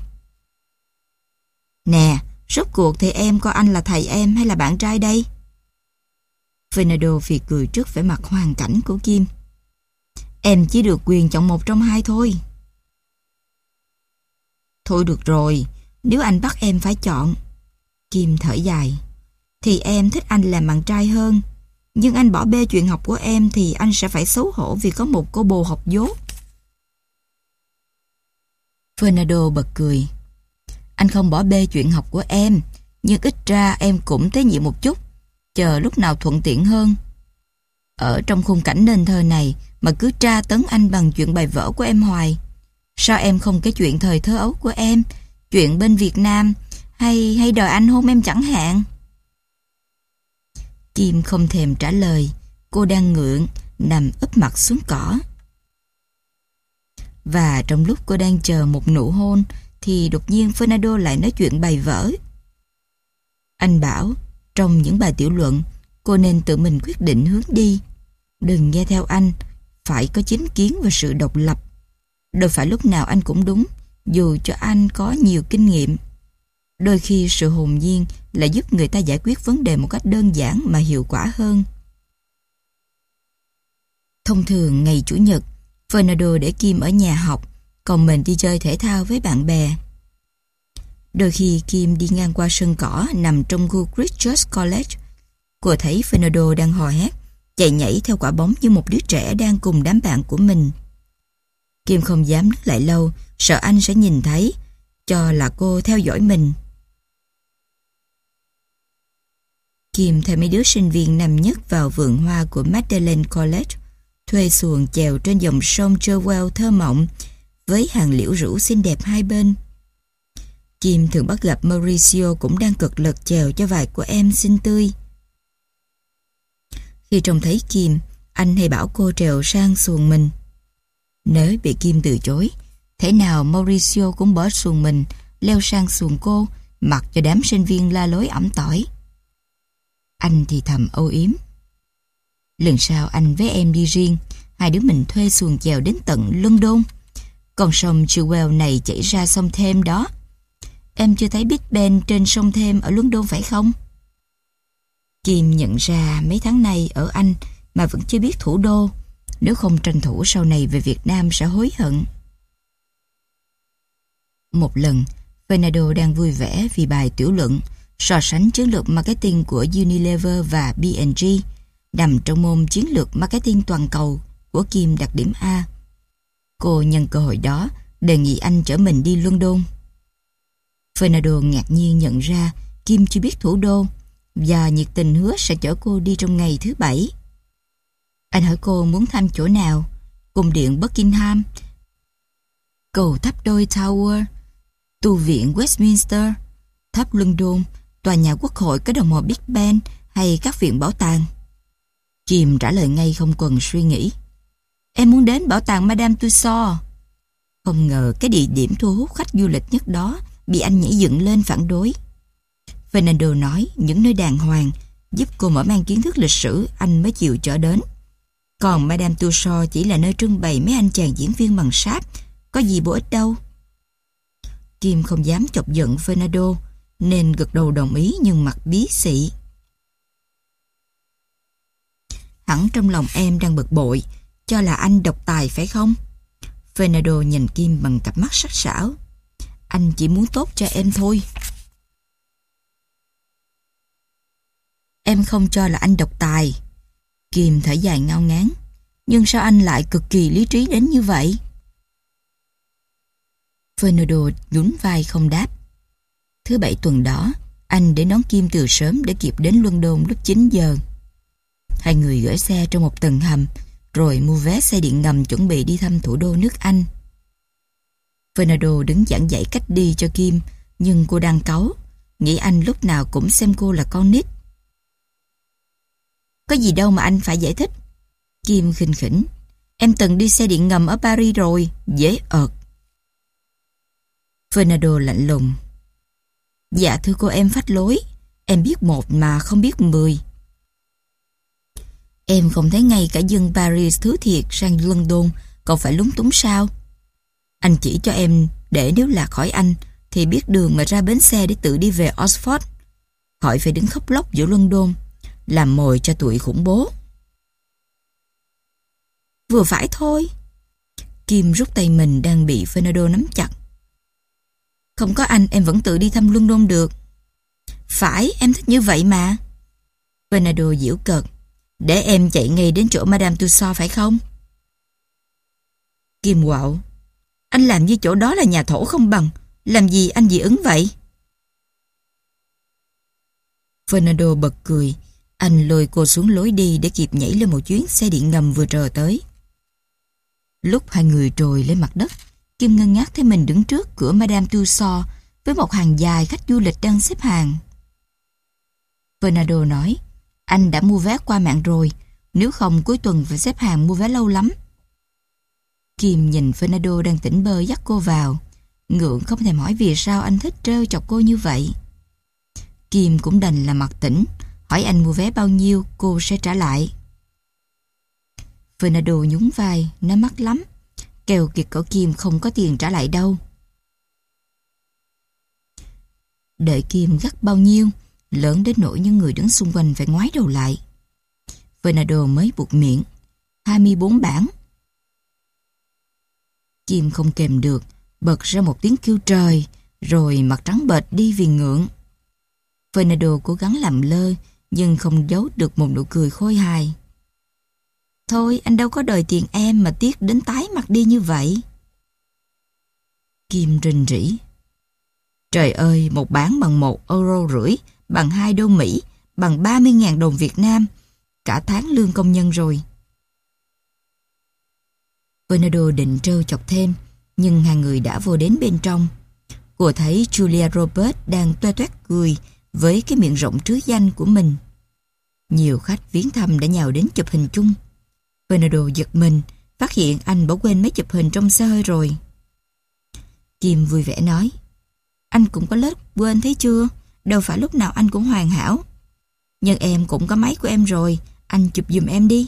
Nè, rốt cuộc thì em coi anh là thầy em hay là bạn trai đây? Fernando phì cười trước vẻ mặt hoàn cảnh của Kim. Em chỉ được quyền chọn một trong hai thôi. Thôi được rồi, nếu anh bắt em phải chọn, Kim thở dài, thì em thích anh làm bạn trai hơn. Nhưng anh bỏ bê chuyện học của em thì anh sẽ phải xấu hổ vì có một cô bồ học dốt. Fernando bật cười. Anh không bỏ bê chuyện học của em, nhưng ít ra em cũng tế nhị một chút, chờ lúc nào thuận tiện hơn. Ở trong khung cảnh nên thơ này mà cứ tra tấn anh bằng chuyện bài vở của em hoài. Sao em không kể chuyện thời thơ ấu của em, chuyện bên Việt Nam, hay hay đòi anh hôn em chẳng hạn? Kim không thèm trả lời. Cô đang ngượng, nằm úp mặt xuống cỏ. Và trong lúc cô đang chờ một nụ hôn, thì đột nhiên Fernando lại nói chuyện bài vở. Anh bảo, trong những bài tiểu luận, cô nên tự mình quyết định hướng đi. Đừng nghe theo anh, phải có chính kiến và sự độc lập. Đâu phải lúc nào anh cũng đúng, dù cho anh có nhiều kinh nghiệm. Đôi khi sự hồn nhiên lại giúp người ta giải quyết vấn đề một cách đơn giản mà hiệu quả hơn. Thông thường ngày Chủ nhật, Fernando để Kim ở nhà học, còn mình đi chơi thể thao với bạn bè. Đôi khi Kim đi ngang qua sân cỏ nằm trong khu Christchurch College. Cô thấy Fernando đang hò hét, chạy nhảy theo quả bóng như một đứa trẻ đang cùng đám bạn của mình. Kim không dám đứng lại lâu, sợ anh sẽ nhìn thấy, cho là cô theo dõi mình. Kim theo mấy đứa sinh viên năm nhất vào vườn hoa của Magdalen College, thuê xuồng chèo trên dòng sông Cherwell thơ mộng với hàng liễu rủ xinh đẹp hai bên. Kim thường bắt gặp Mauricio cũng đang cực lực chèo cho vài của em xinh tươi. Khi trông thấy Kim, anh hay bảo cô trèo sang xuồng mình. Nếu bị Kim từ chối, thế nào Mauricio cũng bỏ xuồng mình, leo sang xuồng cô, mặc cho đám sinh viên la lối ỏm tỏi. Anh thì thầm âu yếm. Lần sau anh với em đi riêng, hai đứa mình thuê xuồng chèo đến tận London. Con sông Cherwell này chảy ra sông Thêm đó. Em chưa thấy Big Ben trên sông Thêm ở London phải không? Kim nhận ra mấy tháng nay ở Anh mà vẫn chưa biết thủ đô. Nếu không tranh thủ sau này về Việt Nam sẽ hối hận. Một lần, Fernando đang vui vẻ vì bài tiểu luận so sánh chiến lược marketing của Unilever và B and G nằm trong môn chiến lược marketing toàn cầu của Kim đạt điểm A. Cô nhân cơ hội đó đề nghị anh chở mình đi London. Fernando ngạc nhiên nhận ra Kim chưa biết thủ đô và nhiệt tình hứa sẽ chở cô đi trong ngày thứ bảy. Anh hỏi cô muốn thăm chỗ nào: cung điện Buckingham, cầu tháp đôi Tower, tu viện Westminster, tháp London, tòa nhà quốc hội có đồng hồ Big Ben hay các viện bảo tàng. Kim trả lời ngay không cần suy nghĩ: em muốn đến bảo tàng Madame Tussauds. Không ngờ cái địa điểm thu hút khách du lịch nhất đó bị anh nhảy dựng lên phản đối. Fernando nói những nơi đàng hoàng giúp cô mở mang kiến thức lịch sử anh mới chịu chở đến. Còn Madame Tussauds chỉ là nơi trưng bày mấy anh chàng diễn viên bằng sáp, có gì bổ ích đâu. Kim không dám chọc giận Fernando nên gật đầu đồng ý nhưng mặt bí xị. Hẳn trong lòng em đang bực bội, cho là anh độc tài phải không? Fernando nhìn Kim bằng cặp mắt sắc sảo. Anh chỉ muốn tốt cho em thôi. Em không cho là anh độc tài. Kim thở dài ngao ngán. Nhưng sao anh lại cực kỳ lý trí đến như vậy? Fernando nhún vai không đáp. Thứ bảy tuần đó, anh để đón Kim từ sớm để kịp đến London lúc chín giờ. Hai người gửi xe trong một tầng hầm, rồi mua vé xe điện ngầm chuẩn bị đi thăm thủ đô nước Anh. Fernando đứng giảng dạy cách đi cho Kim, nhưng cô đang cáu, nghĩ anh lúc nào cũng xem cô là con nít. Có gì đâu mà anh phải giải thích. Kim khinh khỉnh. Em từng đi xe điện ngầm ở Paris rồi, dễ ợt. Fernando lạnh lùng. Dạ thưa cô, em phách lối. Em biết một mà không biết mười. Em không thấy ngay cả dân Paris thứ thiệt sang London còn phải lúng túng sao? Anh chỉ cho em để nếu lạc khỏi anh thì biết đường mà ra bến xe để tự đi về Oxford. Khỏi phải đứng khóc lóc giữa London, làm mồi cho tụi khủng bố. Vừa phải thôi. Kim rút tay mình đang bị Fernando nắm chặt. Không có anh em vẫn tự đi thăm London được. Phải, em thích như vậy mà. Fernando giễu cợt. Để em chạy ngay đến chỗ Madame Tussauds phải không? Kim quạo. Anh làm như chỗ đó là nhà thổ không bằng. Làm gì anh dị ứng vậy? Fernando bật cười. Anh lôi cô xuống lối đi để kịp nhảy lên một chuyến xe điện ngầm vừa chờ tới. Lúc hai người trồi lên mặt đất, Kim ngơ ngác thấy mình đứng trước cửa Madame Tussauds với một hàng dài khách du lịch đang xếp hàng. Fernando nói, anh đã mua vé qua mạng rồi, nếu không cuối tuần phải xếp hàng mua vé lâu lắm. Kim nhìn Fernando đang tỉnh bơ dắt cô vào, ngượng không thèm hỏi vì sao anh thích trêu chọc cô như vậy. Kim cũng đành là mặt tỉnh, hỏi anh mua vé bao nhiêu cô sẽ trả lại. Fernando nhún vai, nói mắc lắm, kèo kiệt của Kim không có tiền trả lại đâu. Đợi Kim gắt bao nhiêu, lớn đến nỗi những người đứng xung quanh phải ngoái đầu lại. Fernando mới buột miệng. hai mươi bốn bảng. Kim không kèm được, bật ra một tiếng kêu trời, rồi mặt trắng bệch đi vì ngượng. Fernando cố gắng làm lơ, nhưng không giấu được một nụ cười khôi hài. Thôi, anh đâu có đòi tiền em mà tiếc đến tái mặt đi như vậy. Kim rình rỉ. Trời ơi, một bảng bằng một euro rưỡi, bằng hai đô Mỹ, bằng ba mươi ngàn đồng Việt Nam. Cả tháng lương công nhân rồi. Fernando định trêu chọc thêm, nhưng hai người đã vô đến bên trong. Cô thấy Julia Roberts đang toe toét cười với cái miệng rộng trứ danh của mình. Nhiều khách viếng thăm đã nhào đến chụp hình chung. Fernando giật mình, phát hiện anh bỏ quên mấy chụp hình trong xe hơi rồi. Kim vui vẻ nói, anh cũng có lớp quên thấy chưa? Đâu phải lúc nào anh cũng hoàn hảo. Nhưng em cũng có máy của em rồi, anh chụp giùm em đi.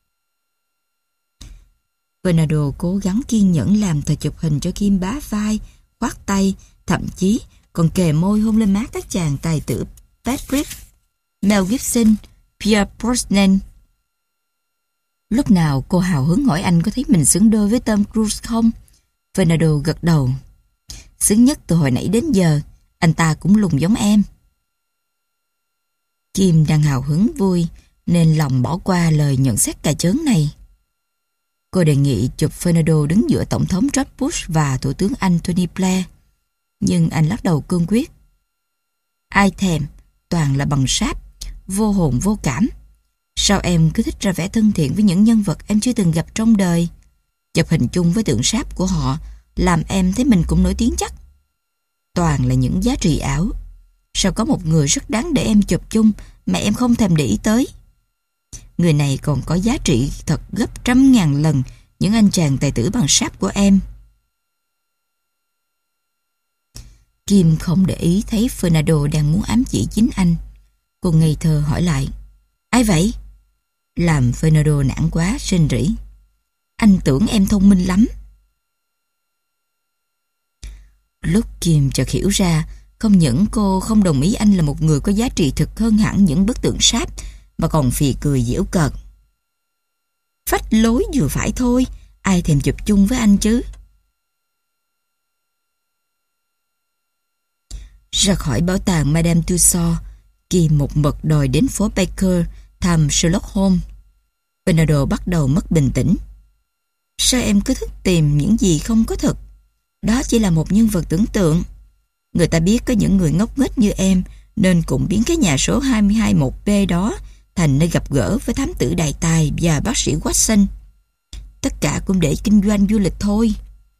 Fernando cố gắng kiên nhẫn làm thời chụp hình cho Kim bá vai, khoát tay, thậm chí còn kề môi hôn lên má các chàng tài tử Patrick, Mel Gibson, Pierce Brosnan. Lúc nào cô hào hứng hỏi anh có thấy mình xứng đôi với Tom Cruise không? Fernando gật đầu. Xứng nhất từ hồi nãy đến giờ, anh ta cũng lùn giống em. Kim đang hào hứng vui, nên lòng bỏ qua lời nhận xét cà chớn này. Cô đề nghị chụp Fernando đứng giữa Tổng thống George Bush và Thủ tướng Anh Tony Blair. Nhưng anh lắc đầu cương quyết. Ai thèm, toàn là bằng sáp, vô hồn vô cảm. Sao em cứ thích ra vẻ thân thiện với những nhân vật em chưa từng gặp trong đời? Chụp hình chung với tượng sáp của họ làm em thấy mình cũng nổi tiếng chắc. Toàn là những giá trị ảo. Sao có một người rất đáng để em chụp chung mà em không thèm để ý tới? Người này còn có giá trị thật gấp trăm ngàn lần những anh chàng tài tử bằng sáp của em. Kim không để ý thấy Fernando đang muốn ám chỉ chính anh. Cô ngây thơ hỏi lại, ai vậy? Làm Fernando nản quá, rên rỉ. Anh tưởng em thông minh lắm. Lúc Kim chợt hiểu ra, không những cô không đồng ý anh là một người có giá trị thực hơn hẳn những bức tượng sáp, mà còn phì cười giễu cợt. Phách lối vừa phải thôi, ai thèm chụp chung với anh chứ? Ra khỏi bảo tàng Madame Tussauds, Kim một mực đòi đến phố Baker thăm Sherlock Holmes. Fernando bắt đầu mất bình tĩnh. Sao em cứ thích tìm những gì không có thật? Đó chỉ là một nhân vật tưởng tượng. Người ta biết có những người ngốc nghếch như em, nên cũng biến cái nhà số hai hai một B đó thành nơi gặp gỡ với thám tử đại tài và bác sĩ Watson. Tất cả cũng để kinh doanh du lịch thôi.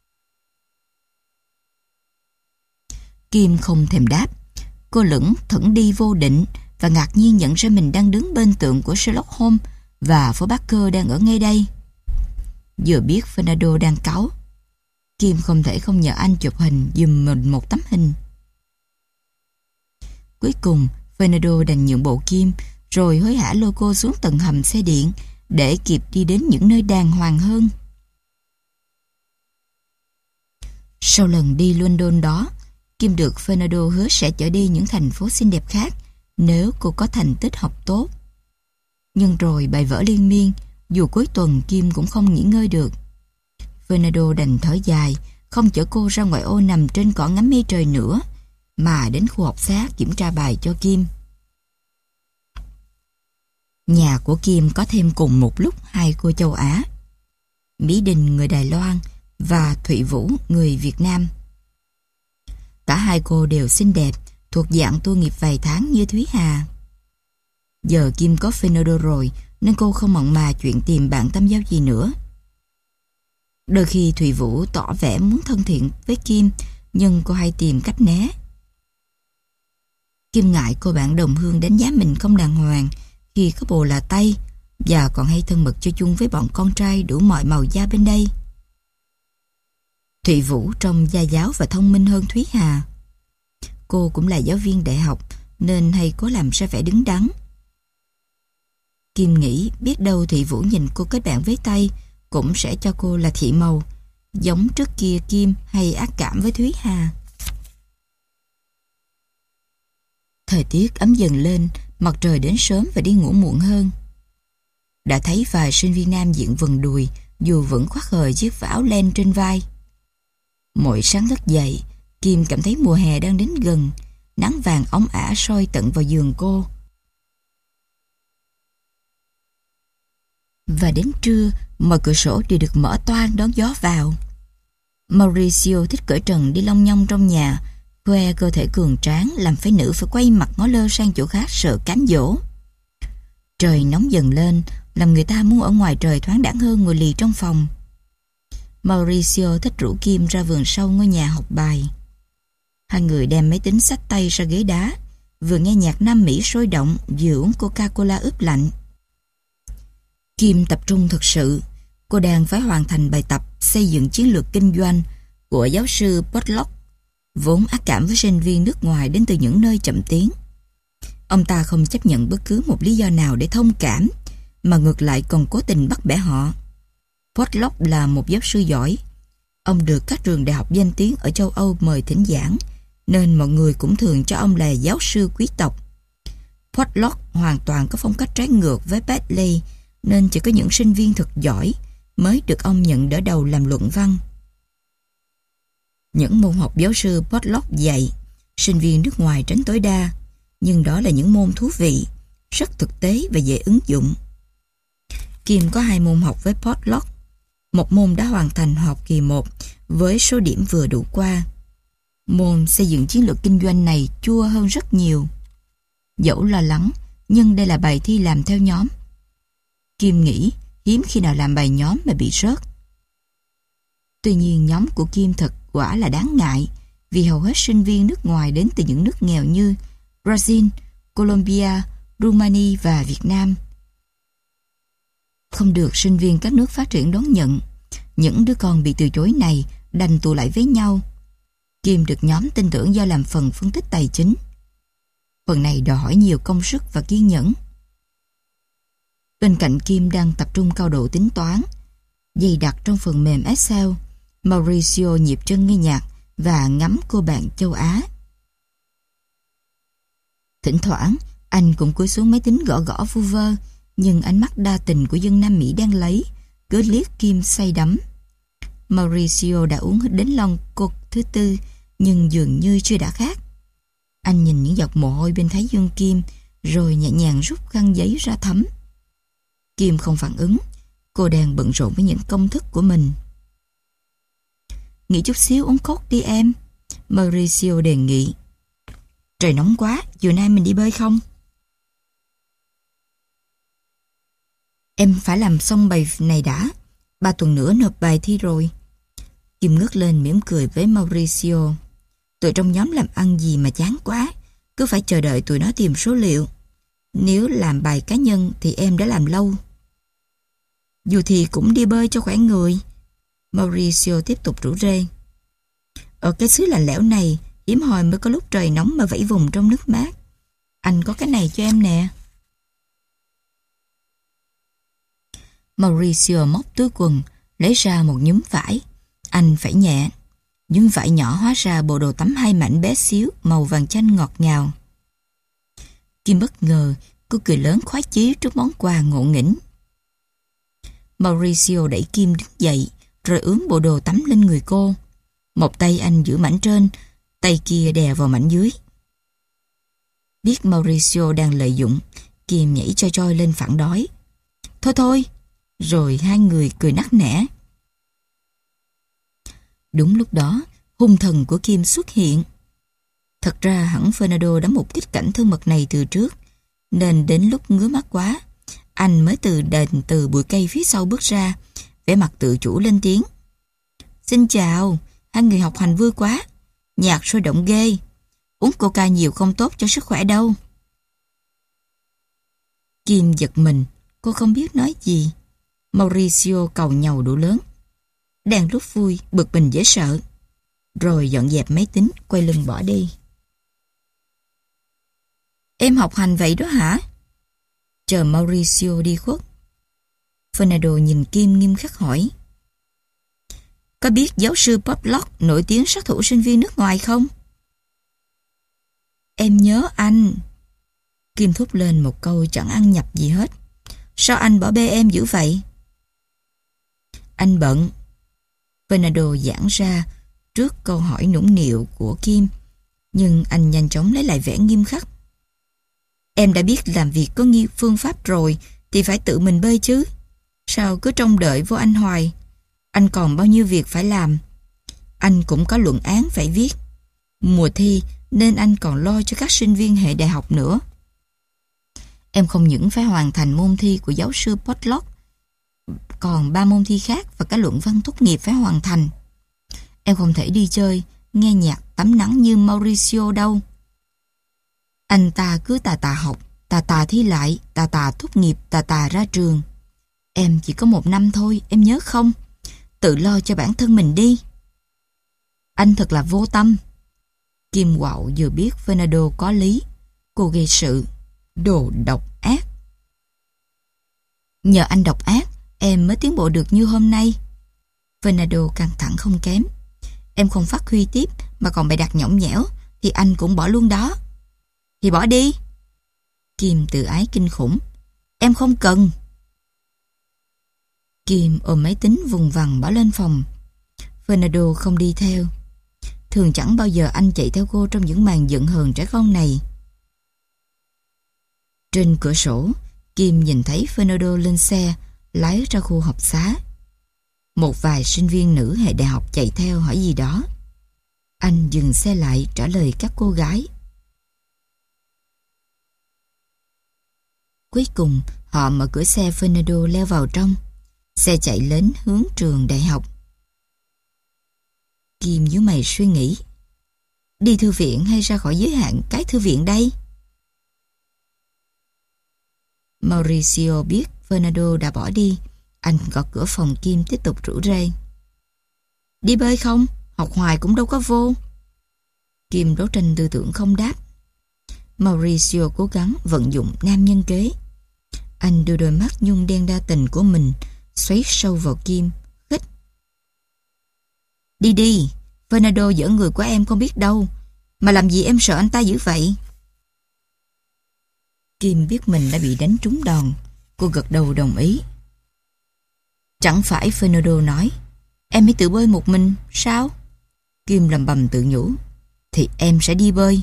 Kim không thèm đáp. Cô lững thững đi vô định và ngạc nhiên nhận ra mình đang đứng bên tượng của Sherlock Holmes và phố Baker đang ở ngay đây. Vừa biết Fernando đang cáu, Kim không thể không nhờ anh chụp hình giùm mình một tấm hình. Cuối cùng, Fernando đành nhượng bộ Kim, rồi hối hả lôi cô xuống tầng hầm xe điện để kịp đi đến những nơi đàng hoàng hơn. Sau lần đi London đó, Kim được Fernando hứa sẽ chở đi những thành phố xinh đẹp khác nếu cô có thành tích học tốt. Nhưng rồi bài vở liên miên, dù cuối tuần Kim cũng không nghỉ ngơi được. Fernando đành thở dài, không chở cô ra ngoài ô nằm trên cỏ ngắm mây trời nữa, mà đến khu học xá kiểm tra bài cho Kim. Nhà của Kim có thêm cùng một lúc hai cô châu Á, Mỹ Đình người Đài Loan và Thụy Vũ người Việt Nam. Cả hai cô đều xinh đẹp, thuộc dạng tu nghiệp vài tháng như Thúy Hà. Giờ Kim có Fernando rồi, nên cô không mặn mà chuyện tìm bạn tâm giao gì nữa. Đôi khi Thụy Vũ tỏ vẻ muốn thân thiện với Kim, nhưng cô hay tìm cách né. Kim ngại cô bạn đồng hương đánh giá mình không đàng hoàng khi có bồ là Tây, và còn hay thân mật chơi chung với bọn con trai đủ mọi màu da bên đây. Thụy Vũ trông gia giáo và thông minh hơn Thúy Hà. Cô cũng là giáo viên đại học, nên hay cố làm ra vẻ đứng đắn. Kim nghĩ biết đâu Thụy Vũ nhìn cô kết bạn với Tây cũng sẽ cho cô là thị màu, giống trước kia Kim hay ác cảm với Thúy Hà. Thời tiết ấm dần lên, mặt trời đến sớm và đi ngủ muộn hơn. Đã thấy vài sinh viên nam diện vần đùi, dù vẫn khoác hời chiếc áo len trên vai. Mỗi sáng thức dậy, Kim cảm thấy mùa hè đang đến gần, nắng vàng óng ả soi tận vào giường cô. Và đến trưa, mọi cửa sổ đều được mở toang đón gió vào. Mauricio thích cởi trần đi long nhong trong nhà, khoe cơ thể cường tráng làm phái nữ phải quay mặt ngó lơ sang chỗ khác sợ cám dỗ. Trời nóng dần lên, làm người ta muốn ở ngoài trời thoáng đãng hơn ngồi lì trong phòng. Mauricio thích rủ Kim ra vườn sau ngôi nhà học bài. Hai người đem máy tính xách tay ra ghế đá, vừa nghe nhạc Nam Mỹ sôi động, vừa uống Coca-Cola ướp lạnh. Kim tập trung thực sự. Cô đang phải hoàn thành bài tập xây dựng chiến lược kinh doanh của giáo sư Potlock, vốn ác cảm với sinh viên nước ngoài đến từ những nơi chậm tiến. Ông ta không chấp nhận bất cứ một lý do nào để thông cảm, mà ngược lại còn cố tình bắt bẻ họ. Potlock là một giáo sư giỏi. Ông được các trường đại học danh tiếng ở châu Âu mời thỉnh giảng, nên mọi người cũng thường cho ông là giáo sư quý tộc. Potlock hoàn toàn có phong cách trái ngược với Bentley, nên chỉ có những sinh viên thật giỏi mới được ông nhận đỡ đầu làm luận văn. Những môn học giáo sư Potlock dạy, sinh viên nước ngoài tránh tối đa, nhưng đó là những môn thú vị, rất thực tế và dễ ứng dụng. Kim có hai môn học với Potlock. Một môn đã hoàn thành học kỳ một với số điểm vừa đủ qua. Môn xây dựng chiến lược kinh doanh này chua hơn rất nhiều. Dẫu lo lắng, nhưng đây là bài thi làm theo nhóm. Kim nghĩ hiếm khi nào làm bài nhóm mà bị rớt. Tuy nhiên nhóm của Kim thật quả là đáng ngại, vì hầu hết sinh viên nước ngoài đến từ những nước nghèo như Brazil, Colombia, Rumani và Việt Nam. Không được sinh viên các nước phát triển đón nhận. Những đứa con bị từ chối này đành tụ lại với nhau. Kim được nhóm tin tưởng do làm phần phân tích tài chính. Phần này đòi hỏi nhiều công sức và kiên nhẫn. Bên cạnh Kim đang tập trung cao độ tính toán, dày đặc trong phần mềm Excel, Mauricio nhịp chân nghe nhạc và ngắm cô bạn châu Á. Thỉnh thoảng, anh cũng cúi xuống máy tính gõ gõ vu vơ, nhưng ánh mắt đa tình của dân Nam Mỹ đang lấy, cứ liếc Kim say đắm. Mauricio đã uống hết đến lon cột thứ tư, nhưng dường như chưa đã khát. Anh nhìn những giọt mồ hôi bên thái dương Kim, rồi nhẹ nhàng rút khăn giấy ra thấm. Kim không phản ứng, cô đang bận rộn với những công thức của mình. Nghỉ chút xíu uống cốc đi em, Mauricio đề nghị. Trời nóng quá, chiều nay mình đi bơi không? Em phải làm xong bài này đã, ba tuần nữa nộp bài thi rồi. Kim ngước lên mỉm cười với Mauricio. Tụi trong nhóm làm ăn gì mà chán quá, cứ phải chờ đợi tụi nó tìm số liệu. Nếu làm bài cá nhân thì em đã làm lâu. Dù thì cũng đi bơi cho khỏe người, Mauricio tiếp tục rủ rê. Ở cái xứ lạnh lẽo này, hiếm hoi mới có lúc trời nóng mà vẫy vùng trong nước mát. Anh có cái này cho em nè. Mauricio móc túi quần, lấy ra một nhúm vải. Anh phẩy nhẹ. Nhúm vải nhỏ hóa ra bộ đồ tắm hai mảnh bé xíu, màu vàng chanh ngọt ngào. Kim bất ngờ, cô cười lớn khoái chí trước món quà ngộ nghĩnh. Mauricio đẩy Kim đứng dậy, rồi ướm bộ đồ tắm lên người cô. Một tay anh giữ mảnh trên, tay kia đè vào mảnh dưới. Biết Mauricio đang lợi dụng, Kim nhảy choi choi lên phản đối. Thôi thôi, rồi hai người cười nắc nẻ. Đúng lúc đó, hung thần của Kim xuất hiện. Thật ra hẳn Fernando đã mục đích cảnh thân mật này từ trước, nên đến lúc ngứa mắt quá, anh mới từ đền từ bụi cây phía sau bước ra, vẻ mặt tự chủ lên tiếng. Xin chào, hai người học hành vui quá, nhạc sôi động ghê, uống coca nhiều không tốt cho sức khỏe đâu. Kim giật mình, cô không biết nói gì. Mauricio cầu nhàu đủ lớn. Đang lúc vui, bực mình dễ sợ. Rồi dọn dẹp máy tính, quay lưng bỏ đi. Em học hành vậy đó hả? Chờ Mauricio đi khuất, Fernando nhìn Kim nghiêm khắc hỏi. Có biết giáo sư Potlock nổi tiếng sát thủ sinh viên nước ngoài không? Em nhớ anh. Kim thốt lên một câu chẳng ăn nhập gì hết. Sao anh bỏ bê em dữ vậy? Anh bận. Fernando giãn ra trước câu hỏi nũng nịu của Kim, nhưng anh nhanh chóng lấy lại vẻ nghiêm khắc. Em đã biết làm việc có nghi phương pháp rồi thì phải tự mình bơi chứ. Sao cứ trông đợi vô anh hoài? Anh còn bao nhiêu việc phải làm. Anh cũng có luận án phải viết. Mùa thi nên anh còn lo cho các sinh viên hệ đại học nữa. Em không những phải hoàn thành môn thi của giáo sư Potlock, còn ba môn thi khác và cả luận văn tốt nghiệp phải hoàn thành. Em không thể đi chơi, nghe nhạc, tắm nắng như Mauricio đâu. Anh ta cứ tà tà học, tà tà thi lại, tà tà tốt nghiệp, tà tà ra trường. Em chỉ có một năm thôi, em nhớ không? Tự lo cho bản thân mình đi. Anh thật là vô tâm. Kim quạo vừa biết Fernando có lý. Cô gây sự. Đồ độc ác. Nhờ anh độc ác, em mới tiến bộ được như hôm nay. Fernando căng thẳng không kém. Em không phát huy tiếp mà còn bày đặt nhõng nhẽo thì anh cũng bỏ luôn đó. Thì bỏ đi. Kim tự ái kinh khủng. Em không cần. Kim ôm máy tính vùng vằng bỏ lên phòng. Fernando không đi theo. Thường chẳng bao giờ anh chạy theo cô trong những màn giận hờn trẻ con này. Trên cửa sổ, Kim nhìn thấy Fernando lên xe, lái ra khu học xá. Một vài sinh viên nữ hệ đại học chạy theo hỏi gì đó. Anh dừng xe lại trả lời các cô gái. Cuối cùng, họ mở cửa xe Fernando leo vào trong. Xe chạy đến hướng trường đại học. Kim nhíu mày suy nghĩ. Đi thư viện hay ra khỏi giới hạn cái thư viện đây? Mauricio biết Fernando đã bỏ đi. Anh gõ cửa phòng Kim tiếp tục rủ rê. Đi bơi không? Học hoài cũng đâu có vô. Kim đấu tranh tư tưởng không đáp. Mauricio cố gắng vận dụng nam nhân kế. Anh đưa đôi mắt nhung đen đa tình của mình xoáy sâu vào Kim, khích. Đi đi, Fernando giỡn người của em không biết đâu. Mà làm gì em sợ anh ta dữ vậy? Kim biết mình đã bị đánh trúng đòn. Cô gật đầu đồng ý. Chẳng phải Fernando nói em hãy tự bơi một mình, sao? Kim lầm bầm tự nhủ. Thì em sẽ đi bơi.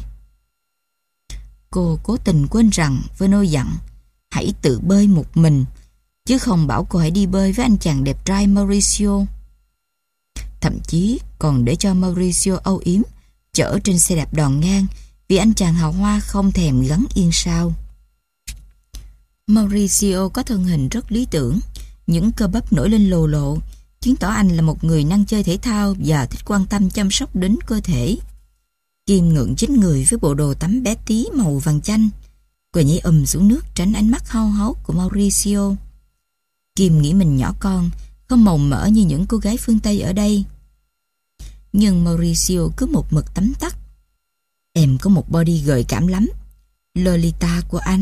Cô cố tình quên rằng Fernando dặn hãy tự bơi một mình, chứ không bảo cô hãy đi bơi với anh chàng đẹp trai Mauricio. Thậm chí còn để cho Mauricio âu yếm chở trên xe đạp đòn ngang vì anh chàng hào hoa không thèm gắn yên sao. Mauricio có thân hình rất lý tưởng, những cơ bắp nổi lên lồ lộ, chứng tỏ anh là một người năng chơi thể thao và thích quan tâm chăm sóc đến cơ thể. Kim ngượng chín người với bộ đồ tắm bé tí màu vàng chanh. Cô nhảy ầm xuống nước tránh ánh mắt hau háu của Mauricio. Kim nghĩ mình nhỏ con, không màu mỡ như những cô gái phương Tây ở đây. Nhưng Mauricio cứ một mực tắm tắt. Em có một body gợi cảm lắm, Lolita của anh.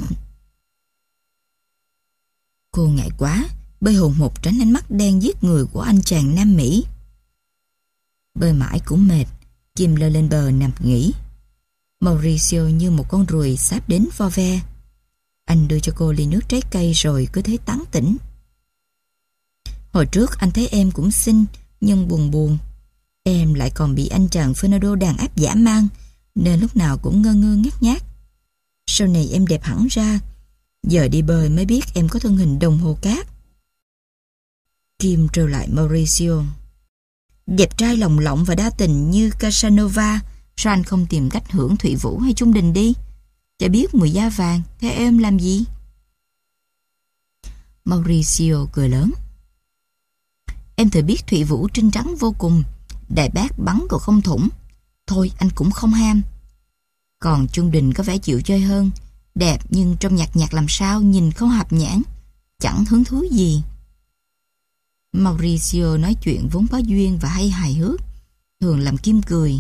Cô ngại quá, bơi hồn một tránh ánh mắt đen giết người của anh chàng Nam Mỹ. Bơi mãi cũng mệt, Kim leo lên bờ nằm nghỉ. Mauricio như một con ruồi sáp đến vo ve. Anh đưa cho cô ly nước trái cây rồi cứ thế tán tỉnh. Hồi trước anh thấy em cũng xinh, nhưng buồn buồn. Em lại còn bị anh chàng Fernando đàn áp dã man, nên lúc nào cũng ngơ ngơ ngác ngác. Sau này em đẹp hẳn ra. Giờ đi bơi mới biết em có thân hình đồng hồ cát. Kim trêu lại Mauricio. Đẹp trai lồng lộng và đa tình như Casanova, sao anh không tìm cách hưởng Thụy Vũ hay Trung Đình đi? Chả biết mùi da vàng, thế em làm gì? Mauricio cười lớn. Em thừa biết Thụy Vũ trinh trắng vô cùng, đại bác bắn còn không thủng. Thôi anh cũng không ham. Còn Trung Đình có vẻ chịu chơi hơn, đẹp nhưng trong nhạt nhạt làm sao, nhìn không hợp nhãn, chẳng hứng thú gì. Mauricio nói chuyện vốn có duyên và hay hài hước, thường làm Kim cười.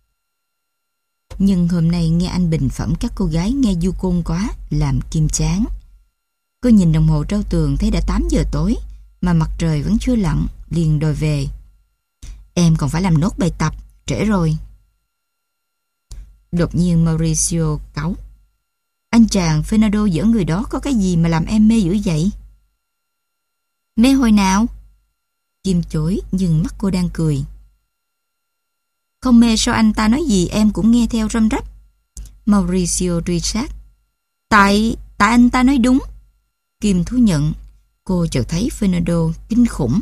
Nhưng hôm nay nghe anh bình phẩm các cô gái nghe du côn quá, làm Kim chán. Cô nhìn đồng hồ treo tường thấy đã tám giờ tối, mà mặt trời vẫn chưa lặn, liền đòi về. Em còn phải làm nốt bài tập, trễ rồi. Đột nhiên Mauricio cáu. Anh chàng Fernando giỡn người đó có cái gì mà làm em mê dữ vậy? Mê hồi nào? Kim chối nhưng mắt cô đang cười. Không mê sao anh ta nói gì em cũng nghe theo răm rắp. Mauricio truy sát. Tại, tại anh ta nói đúng. Kim thú nhận. Cô chợt thấy Fernando kinh khủng.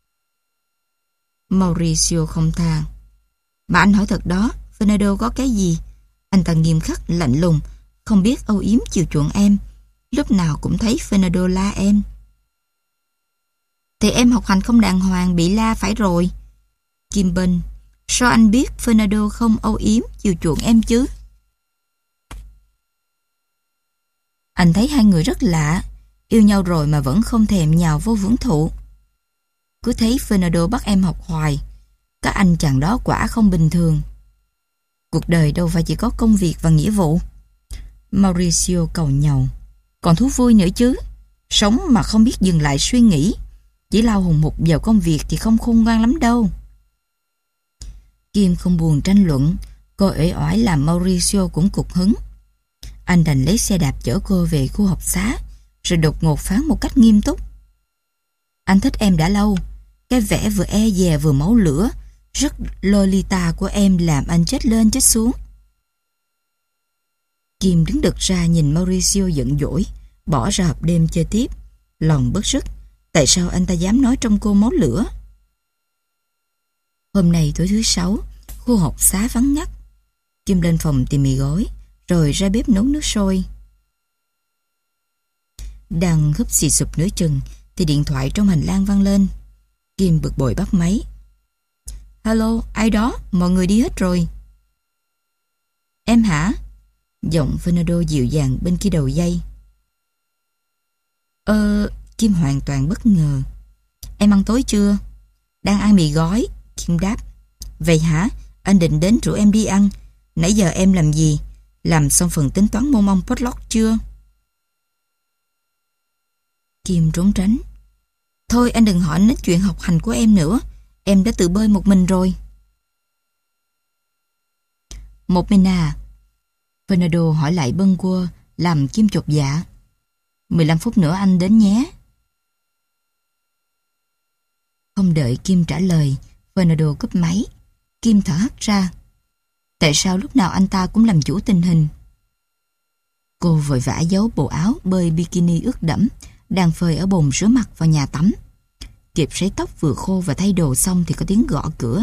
Mauricio không tha. Mà anh hỏi thật đó, Fernando có cái gì? Anh ta nghiêm khắc, lạnh lùng, không biết âu yếm chiều chuộng em. Lúc nào cũng thấy Fernando la em. Thì em học hành không đàng hoàng bị la phải rồi. Kim bênh. Sao anh biết Fernando không âu yếm chiều chuộng em chứ? Anh thấy hai người rất lạ. Yêu nhau rồi mà vẫn không thèm nhào vô vướng thụ. Cứ thấy Fernando bắt em học hoài. Các anh chàng đó quả không bình thường. Cuộc đời đâu phải chỉ có công việc và nghĩa vụ. Mauricio cầu nhàu. Còn thú vui nữa chứ. Sống mà không biết dừng lại suy nghĩ. Chỉ lao hùng hục vào công việc thì không khôn ngoan lắm đâu. Kim không buồn tranh luận. Cô uể oải làm Mauricio cũng cục hứng. Anh đành lấy xe đạp chở cô về khu học xá, rồi đột ngột phán một cách nghiêm túc. Anh thích em đã lâu. Cái vẻ vừa e dè vừa máu lửa, rất Lolita của em làm anh chết lên chết xuống. Kim đứng đực ra nhìn Mauricio giận dỗi, bỏ ra hộp đêm chơi tiếp. Lòng bức rứt. Tại sao anh ta dám nói trong cô máu lửa? Hôm nay tối thứ sáu, khu học xá vắng ngắt. Kim lên phòng tìm mì gói, rồi ra bếp nấu nước sôi. Đang húp xì sụp nửa chừng thì điện thoại trong hành lang vang lên. Kim bực bội bắt máy. Hello, ai đó? Mọi người đi hết rồi. Em hả? Giọng Fernando dịu dàng bên kia đầu dây. Ờ, Kim hoàn toàn bất ngờ. Em ăn tối chưa? Đang ăn mì gói, Kim đáp. Vậy hả? Anh định đến rủ em đi ăn. Nãy giờ em làm gì? Làm xong phần tính toán môn mông potluck chưa? Kim trốn tránh. Thôi anh đừng hỏi đến chuyện học hành của em nữa. Em đã tự bơi một mình rồi. Một mình à? Fernando hỏi lại bâng quơ, làm Kim chột dạ. mười lăm phút nữa anh đến nhé. Không đợi Kim trả lời, Fernando cúp máy. Kim thở hắt ra. Tại sao lúc nào anh ta cũng làm chủ tình hình? Cô vội vã giấu bộ áo bơi bikini ướt đẫm đang phơi ở bồn rửa mặt vào nhà tắm. Kịp sấy tóc vừa khô và thay đồ xong thì có tiếng gõ cửa.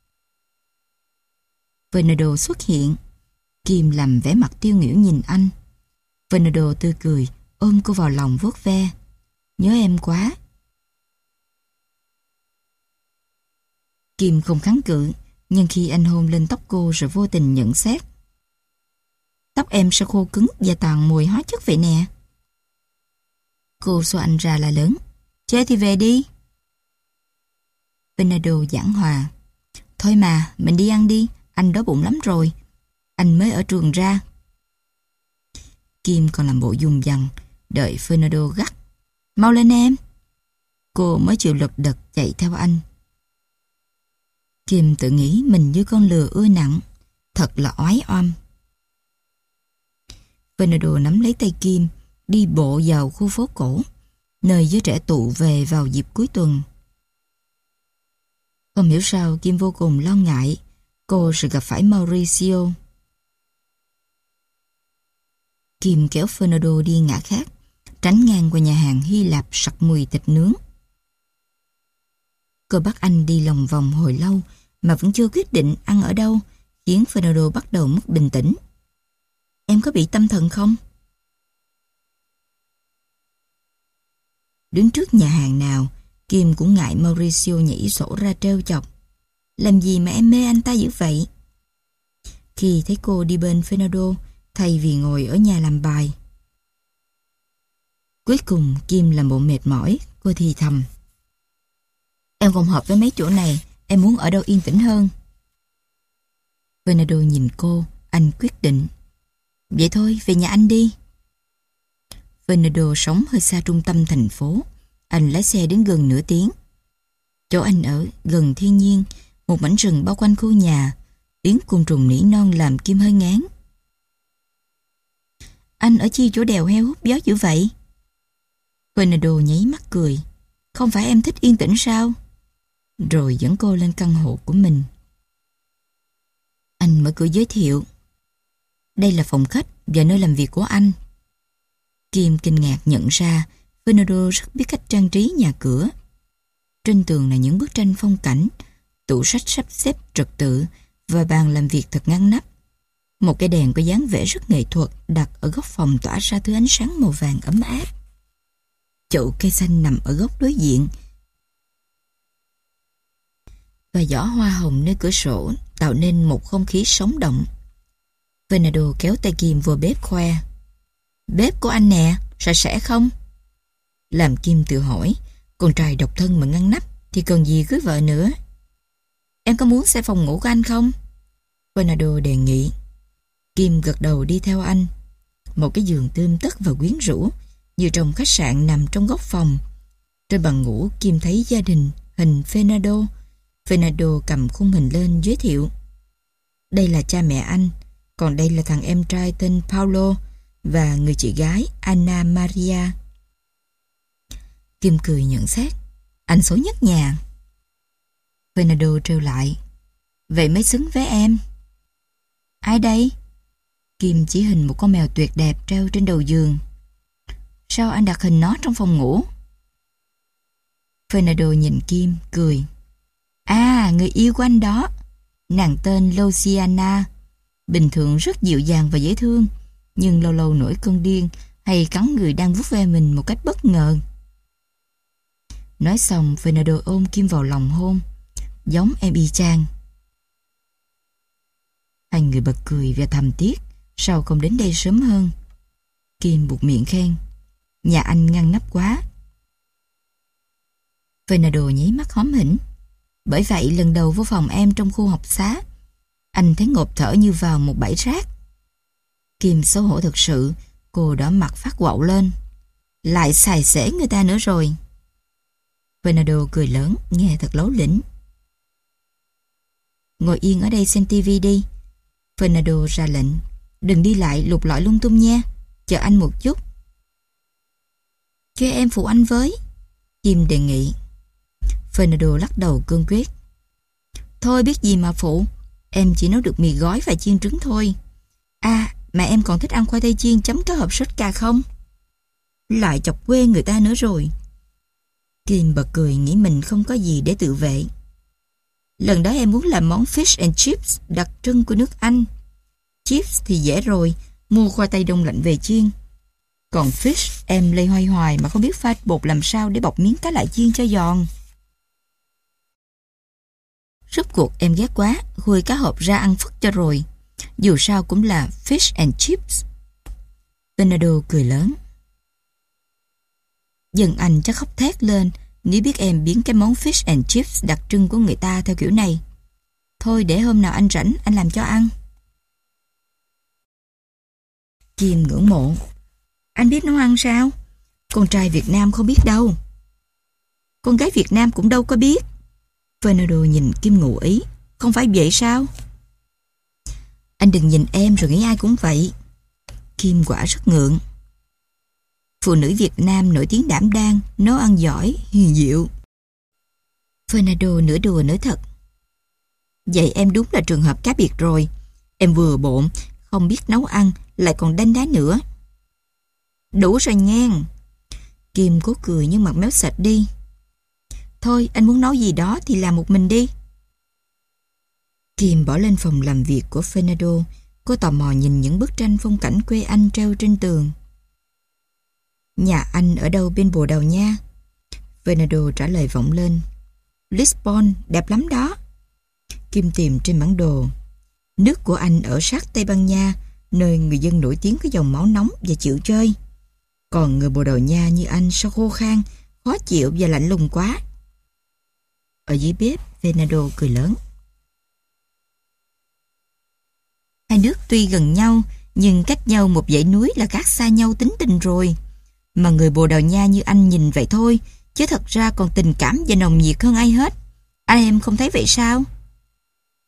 Fernando xuất hiện. Kim làm vẻ mặt tiêu nghỉu nhìn anh. Fernando tươi cười, ôm cô vào lòng vuốt ve. Nhớ em quá. Kim không kháng cự, nhưng khi anh hôn lên tóc cô rồi vô tình nhận xét. Tóc em sao khô cứng và toàn mùi hóa chất vậy nè. Cô xô anh ra là lớn. Chê thì về đi. Fernando giảng hòa. Thôi mà, mình đi ăn đi, anh đói bụng lắm rồi. Anh mới ở trường ra. Kim còn làm bộ dùng dằng, đợi Fernando gắt. Mau lên em. Cô mới chịu lật đật chạy theo anh. Kim tự nghĩ mình như con lừa ưa nặng. Thật là oái oăm. Fernando nắm lấy tay Kim, đi bộ vào khu phố cổ, nơi giới trẻ tụ về vào dịp cuối tuần. Không hiểu sao Kim vô cùng lo ngại cô sẽ gặp phải Mauricio. Kim kéo Fernando đi ngã khác, tránh ngang qua nhà hàng Hy Lạp sặc mùi thịt nướng. Cô bắt anh đi lòng vòng hồi lâu mà vẫn chưa quyết định ăn ở đâu, khiến Fernando bắt đầu mất bình tĩnh. Em có bị tâm thần không? Đứng trước nhà hàng nào, Kim cũng ngại Mauricio nhảy sổ ra trêu chọc. Làm gì mà em mê anh ta dữ vậy? Khi thấy cô đi bên Fernando thay vì ngồi ở nhà làm bài. Cuối cùng Kim làm bộ mệt mỏi, cô thì thầm. Em không hợp với mấy chỗ này, em muốn ở đâu yên tĩnh hơn. Fernando nhìn cô, anh quyết định. Vậy thôi, về nhà anh đi. Fernando sống hơi xa trung tâm thành phố. Anh lái xe đến gần nửa tiếng. Chỗ anh ở gần thiên nhiên, một mảnh rừng bao quanh khu nhà. Tiếng côn trùng nỉ non làm Kim hơi ngán. Anh ở chi chỗ đèo heo hút gió dữ vậy? Fernando nháy mắt cười. Không phải em thích yên tĩnh sao? Rồi dẫn cô lên căn hộ của mình. Anh mở cửa giới thiệu. Đây là phòng khách và nơi làm việc của anh. Kim kinh ngạc nhận ra Fernando rất biết cách trang trí nhà cửa. Trên tường là những bức tranh phong cảnh, tủ sách sắp xếp trật tự và bàn làm việc thật ngăn nắp. Một cái đèn có dáng vẻ rất nghệ thuật đặt ở góc phòng tỏa ra thứ ánh sáng màu vàng ấm áp. Chậu cây xanh nằm ở góc đối diện và giỏ hoa hồng nơi cửa sổ tạo nên một không khí sống động. Fernando kéo tay Kim vô bếp khoe. Bếp của anh nè, sạch sẽ không? Làm Kim tự hỏi, con trai độc thân mà ngăn nắp thì cần gì cưới vợ nữa. Em có muốn xem phòng ngủ của anh không? Fernando đề nghị. Kim gật đầu đi theo anh. Một cái giường tươm tất và quyến rũ như trong khách sạn nằm trong góc phòng. Trên bàn ngủ Kim thấy gia đình hình Fernando. Fernando cầm khung hình lên giới thiệu. Đây là cha mẹ anh, còn đây là thằng em trai tên Paulo và người chị gái Anna Maria. Kim cười nhận xét. Anh xấu nhất nhà. Fernando trêu lại. Vậy mới xứng với em. Ai đây? Kim chỉ hình một con mèo tuyệt đẹp treo trên đầu giường. Sao anh đặt hình nó trong phòng ngủ? Fernando nhìn Kim, cười. À, người yêu của anh đó. Nàng tên Luciana. Bình thường rất dịu dàng và dễ thương, nhưng lâu lâu nổi cơn điên hay cắn người đang vuốt ve mình một cách bất ngờ. Nói xong, Fernando ôm Kim vào lòng hôn. Giống em y chang. Hai người bật cười và thầm tiếc sao không đến đây sớm hơn. Kim buột miệng khen. Nhà anh ngăn nắp quá. Fernando nháy mắt hóm hỉnh. Bởi vậy lần đầu vô phòng em trong khu học xá, anh thấy ngộp thở như vào một bãi rác. Kim xấu hổ thật sự. Cô đỏ mặt phát quạo lên. Lại xài xể người ta nữa rồi. Fernando cười lớn, nghe thật lấu lĩnh. Ngồi yên ở đây xem tivi đi. Fernando ra lệnh. Đừng đi lại lục lọi lung tung nha. Chờ anh một chút. Cho em phụ anh với. Kim đề nghị. Fernando lắc đầu cương quyết. Thôi biết gì mà phụ. Em chỉ nấu được mì gói và chiên trứng thôi. À, mà em còn thích ăn khoai tây chiên chấm cá hộp sốt cà không? Lại chọc quê người ta nữa rồi. Kim bật cười nghĩ mình không có gì để tự vệ. Lần đó em muốn làm món fish and chips đặc trưng của nước Anh. Chips thì dễ rồi, mua khoai tây đông lạnh về chiên. Còn fish em lây hoay hoài mà không biết pha bột làm sao để bọc miếng cá lại chiên cho giòn. Rốt cuộc em ghét quá, khui cá hộp ra ăn phức cho rồi. Dù sao cũng là fish and chips. Fernando cười lớn. Dân Anh chắc khóc thét lên nếu biết em biến cái món fish and chips đặc trưng của người ta theo kiểu này. Thôi để hôm nào anh rảnh anh làm cho ăn. Kim ngưỡng mộ. Anh biết nấu ăn sao? Con trai Việt Nam không biết đâu. Con gái Việt Nam cũng đâu có biết. Fernando nhìn Kim ngụ ý. Không phải vậy sao? Anh đừng nhìn em rồi nghĩ ai cũng vậy. Kim quả rất ngượng. Phụ nữ Việt Nam nổi tiếng đảm đang, nấu ăn giỏi, hiền diệu. Fernando nửa đùa nửa thật. Vậy em đúng là trường hợp cá biệt rồi. Em vừa bộn, không biết nấu ăn, lại còn đanh đá nữa. Đủ rồi ngang. Kim cố cười nhưng mặt méo sạch đi. Thôi anh muốn nấu gì đó thì làm một mình đi. Kim bỏ lên phòng làm việc của Fernando. Cô tò mò nhìn những bức tranh phong cảnh quê anh treo trên tường. Nhà anh ở đâu bên Bồ Đào Nha? Fernando trả lời vọng lên. Lisbon, đẹp lắm đó. Kim tìm trên bản đồ. Nước của anh ở sát Tây Ban Nha, nơi người dân nổi tiếng có dòng máu nóng và chịu chơi. Còn người Bồ Đào Nha như anh sao khô khan, khó chịu và lạnh lùng quá. Ở dưới bếp, Fernando cười lớn. Hai nước tuy gần nhau, nhưng cách nhau một dãy núi là khác xa nhau tính tình rồi. Mà người Bồ Đào Nha như anh nhìn vậy thôi, chứ thật ra còn tình cảm và nồng nhiệt hơn ai hết. Anh em không thấy vậy sao?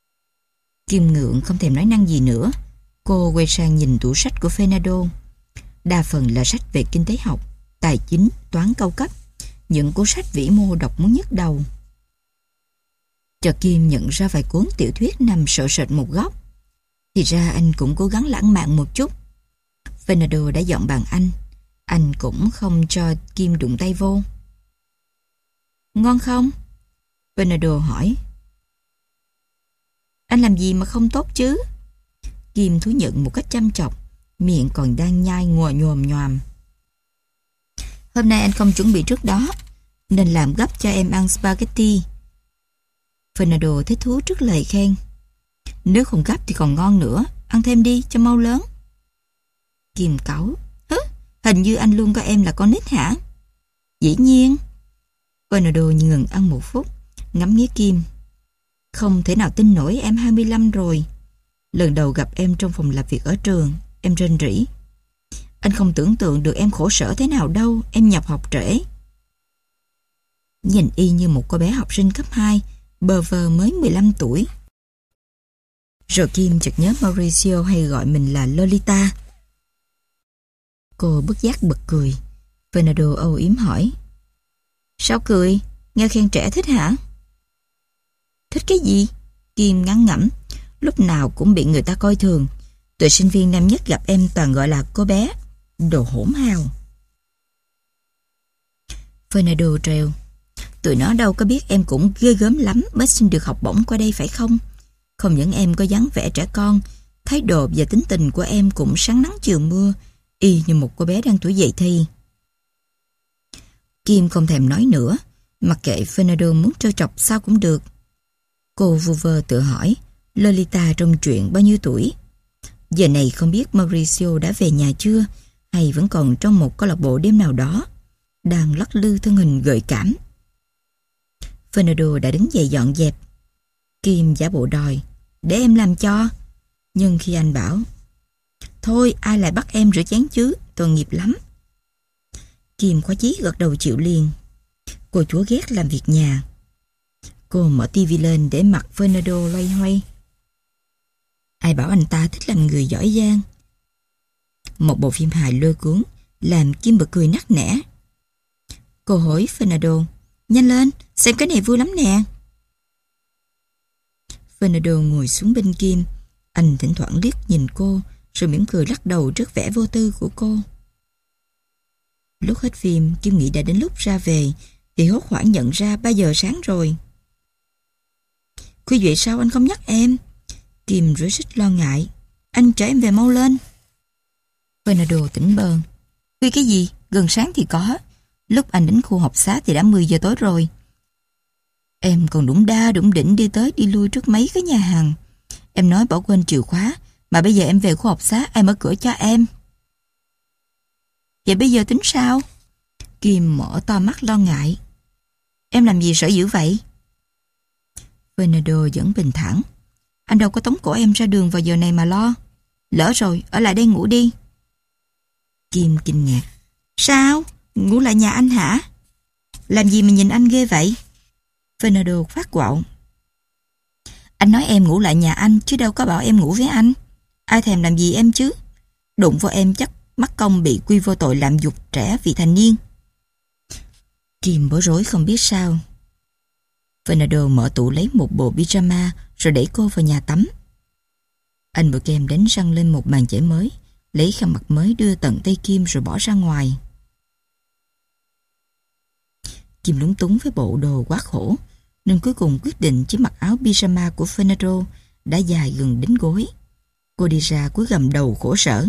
Kim ngượng không thèm nói năng gì nữa. Cô quay sang nhìn tủ sách của Fernando. Đa phần là sách về kinh tế học, tài chính, toán cao cấp, những cuốn sách vĩ mô đọc muốn nhức đầu. Chợt Kim nhận ra vài cuốn tiểu thuyết nằm sợ sệt một góc. Thì ra anh cũng cố gắng lãng mạn một chút. Fernando đã dọn bàn anh. Anh cũng không cho Kim đụng tay vô. Ngon không? Fernando hỏi. Anh làm gì mà không tốt chứ? Kim thú nhận một cách chăm chọc, miệng còn đang nhai ngùa nhồm nhòm. Hôm nay anh không chuẩn bị trước đó, nên làm gấp cho em ăn spaghetti. Fernando thích thú trước lời khen. Nếu không gấp thì còn ngon nữa, ăn thêm đi cho mau lớn. Kim cáu. Hứ, hình như anh luôn coi em là con nít hả? Dĩ nhiên. Fernando ngừng ăn một phút, ngắm nghía Kim. Không thể nào tin nổi em hai mươi lăm rồi. Lần đầu gặp em trong phòng làm việc ở trường, em rên rỉ. Anh không tưởng tượng được em khổ sở thế nào đâu, em nhập học trễ. Nhìn y như một cô bé học sinh cấp hai, bờ vờ mới mười lăm tuổi. Rồi Kim chợt nhớ Mauricio hay gọi mình là Lolita. Cô bất giác bật cười. Fernando âu yếm hỏi. Sao cười? Nghe khen trẻ thích hả? Thích cái gì? Kim ngán ngẩm. Lúc nào cũng bị người ta coi thường. Tụi sinh viên năm nhất gặp em toàn gọi là cô bé. Đồ hỗn hào. Fernando trêu. Tụi nó đâu có biết em cũng ghê gớm lắm mới xin được học bổng qua đây phải không? Không những em có dáng vẻ trẻ con, thái độ và tính tình của em cũng sáng nắng chiều mưa, y như một cô bé đang tuổi dậy thì. Kim không thèm nói nữa, mặc kệ Fernando muốn trêu chọc sao cũng được. Cô vu vơ tự hỏi, Lolita trong chuyện bao nhiêu tuổi? Giờ này không biết Mauricio đã về nhà chưa, hay vẫn còn trong một câu lạc bộ đêm nào đó, đang lắc lư thân hình gợi cảm. Fernando đã đứng dậy dọn dẹp. Kim giả bộ đòi, để em làm cho. Nhưng khi anh bảo, thôi ai lại bắt em rửa chén chứ, tội nghiệp lắm. Kim khoái chí gật đầu chịu liền. Cô chúa ghét làm việc nhà. Cô mở tivi lên để mặc Fernando loay hoay. Ai bảo anh ta thích làm người giỏi giang. Một bộ phim hài lôi cuốn làm Kim bật cười nắc nẻ. Cô hỏi Fernando, nhanh lên, xem cái này vui lắm nè. Fernando ngồi xuống bên Kim. Anh thỉnh thoảng liếc nhìn cô, rồi mỉm cười lắc đầu trước vẻ vô tư của cô. Lúc hết phim, Kim nghĩ đã đến lúc ra về, thì hốt hoảng nhận ra ba giờ sáng rồi. Khuya vậy sao anh không nhắc em? Kim rối rít lo ngại. Anh chở em về mau lên. Fernando tỉnh bơ. Khuya cái gì? Gần sáng thì có. Lúc anh đến khu học xá thì đã mười giờ tối rồi. Em còn đủng đa đủng đỉnh đi tới đi lui trước mấy cái nhà hàng. Em nói bỏ quên chìa khóa, mà bây giờ em về khu học xá ai mở cửa cho em? Vậy bây giờ tính sao? Kim mở to mắt lo ngại. Em làm gì sợ dữ vậy? Fernando vẫn bình thản. Anh đâu có tống cổ em ra đường vào giờ này mà lo. Lỡ rồi, ở lại đây ngủ đi. Kim kinh ngạc. Sao? Ngủ lại nhà anh hả? Làm gì mà nhìn anh ghê vậy? Fernando phát quạo. Anh nói em ngủ lại nhà anh, chứ đâu có bảo em ngủ với anh. Ai thèm làm gì em chứ? Đụng vào em chắc mắc công bị quy vô tội lạm dục trẻ vị thành niên. Kim bối rối không biết sao. Fernando mở tủ lấy một bộ pyjama rồi đẩy cô vào nhà tắm. Anh bôi kem đánh răng lên một bàn chải mới, lấy khăn mặt mới đưa tận tay Kim rồi bỏ ra ngoài. Kim lúng túng với bộ đồ quá khổ, nên cuối cùng quyết định chiếc mặc áo pyjama của Fernando đã dài gần đến gối. Cô đi ra cúi gằm đầu khổ sở.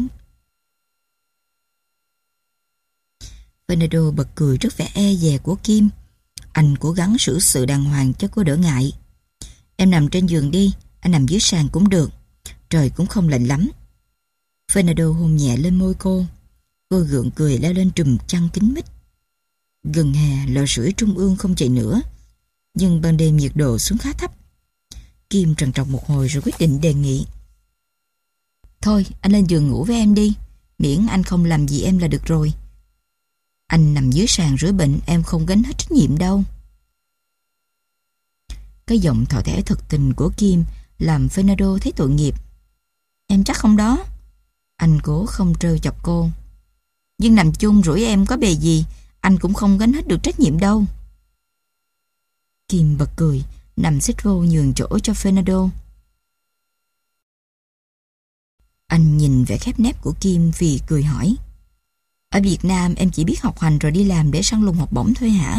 Fernando bật cười trước vẻ e dè của Kim. Anh cố gắng xử sự đàng hoàng cho cô đỡ ngại. Em nằm trên giường đi, anh nằm dưới sàn cũng được. Trời cũng không lạnh lắm. Fernando hôn nhẹ lên môi cô. Cô gượng cười leo lên trùm chăn kín mít. Gần hè, lò sưởi trung ương không chạy nữa, nhưng ban đêm nhiệt độ xuống khá thấp. Kim trằn trọc một hồi rồi quyết định đề nghị. Thôi, anh lên giường ngủ với em đi, miễn anh không làm gì em là được rồi. Anh nằm dưới sàn rửa bệnh, em không gánh hết trách nhiệm đâu. Cái giọng thỏ thẻ thực tình của Kim làm Fernando thấy tội nghiệp. Em chắc không đó? Anh cố không trêu chọc cô. Nhưng nằm chung rủi em có bề gì, anh cũng không gánh hết được trách nhiệm đâu. Kim bật cười, nằm xích vô nhường chỗ cho Fernando. Anh nhìn vẻ khép nép của Kim vì cười hỏi: Ở Việt Nam em chỉ biết học hành rồi đi làm để săn lùng học bổng thôi hả?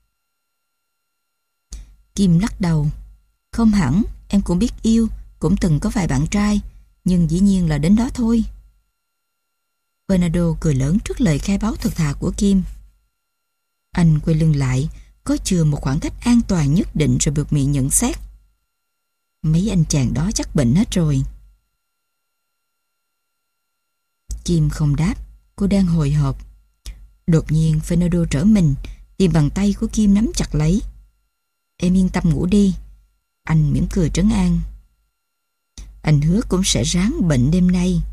Kim lắc đầu: Không hẳn, em cũng biết yêu, cũng từng có vài bạn trai, nhưng dĩ nhiên là đến đó thôi. Fernando cười lớn trước lời khai báo thật thà của Kim. Anh quay lưng lại, có chừa một khoảng cách an toàn nhất định rồi buột miệng nhận xét: Mấy anh chàng đó chắc bệnh hết rồi. Kim không đáp, cô đang hồi hộp. Đột nhiên Fernando trở mình, tìm bàn tay của Kim nắm chặt lấy. Em yên tâm ngủ đi. Anh mỉm cười trấn an. Anh hứa cũng sẽ ráng bệnh đêm nay.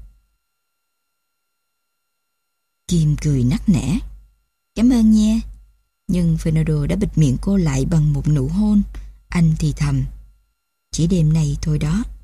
Kim cười nắc nẻ. Cảm ơn nha. Nhưng Fernando đã bịt miệng cô lại bằng một nụ hôn. Anh thì thầm: Chỉ đêm nay thôi đó.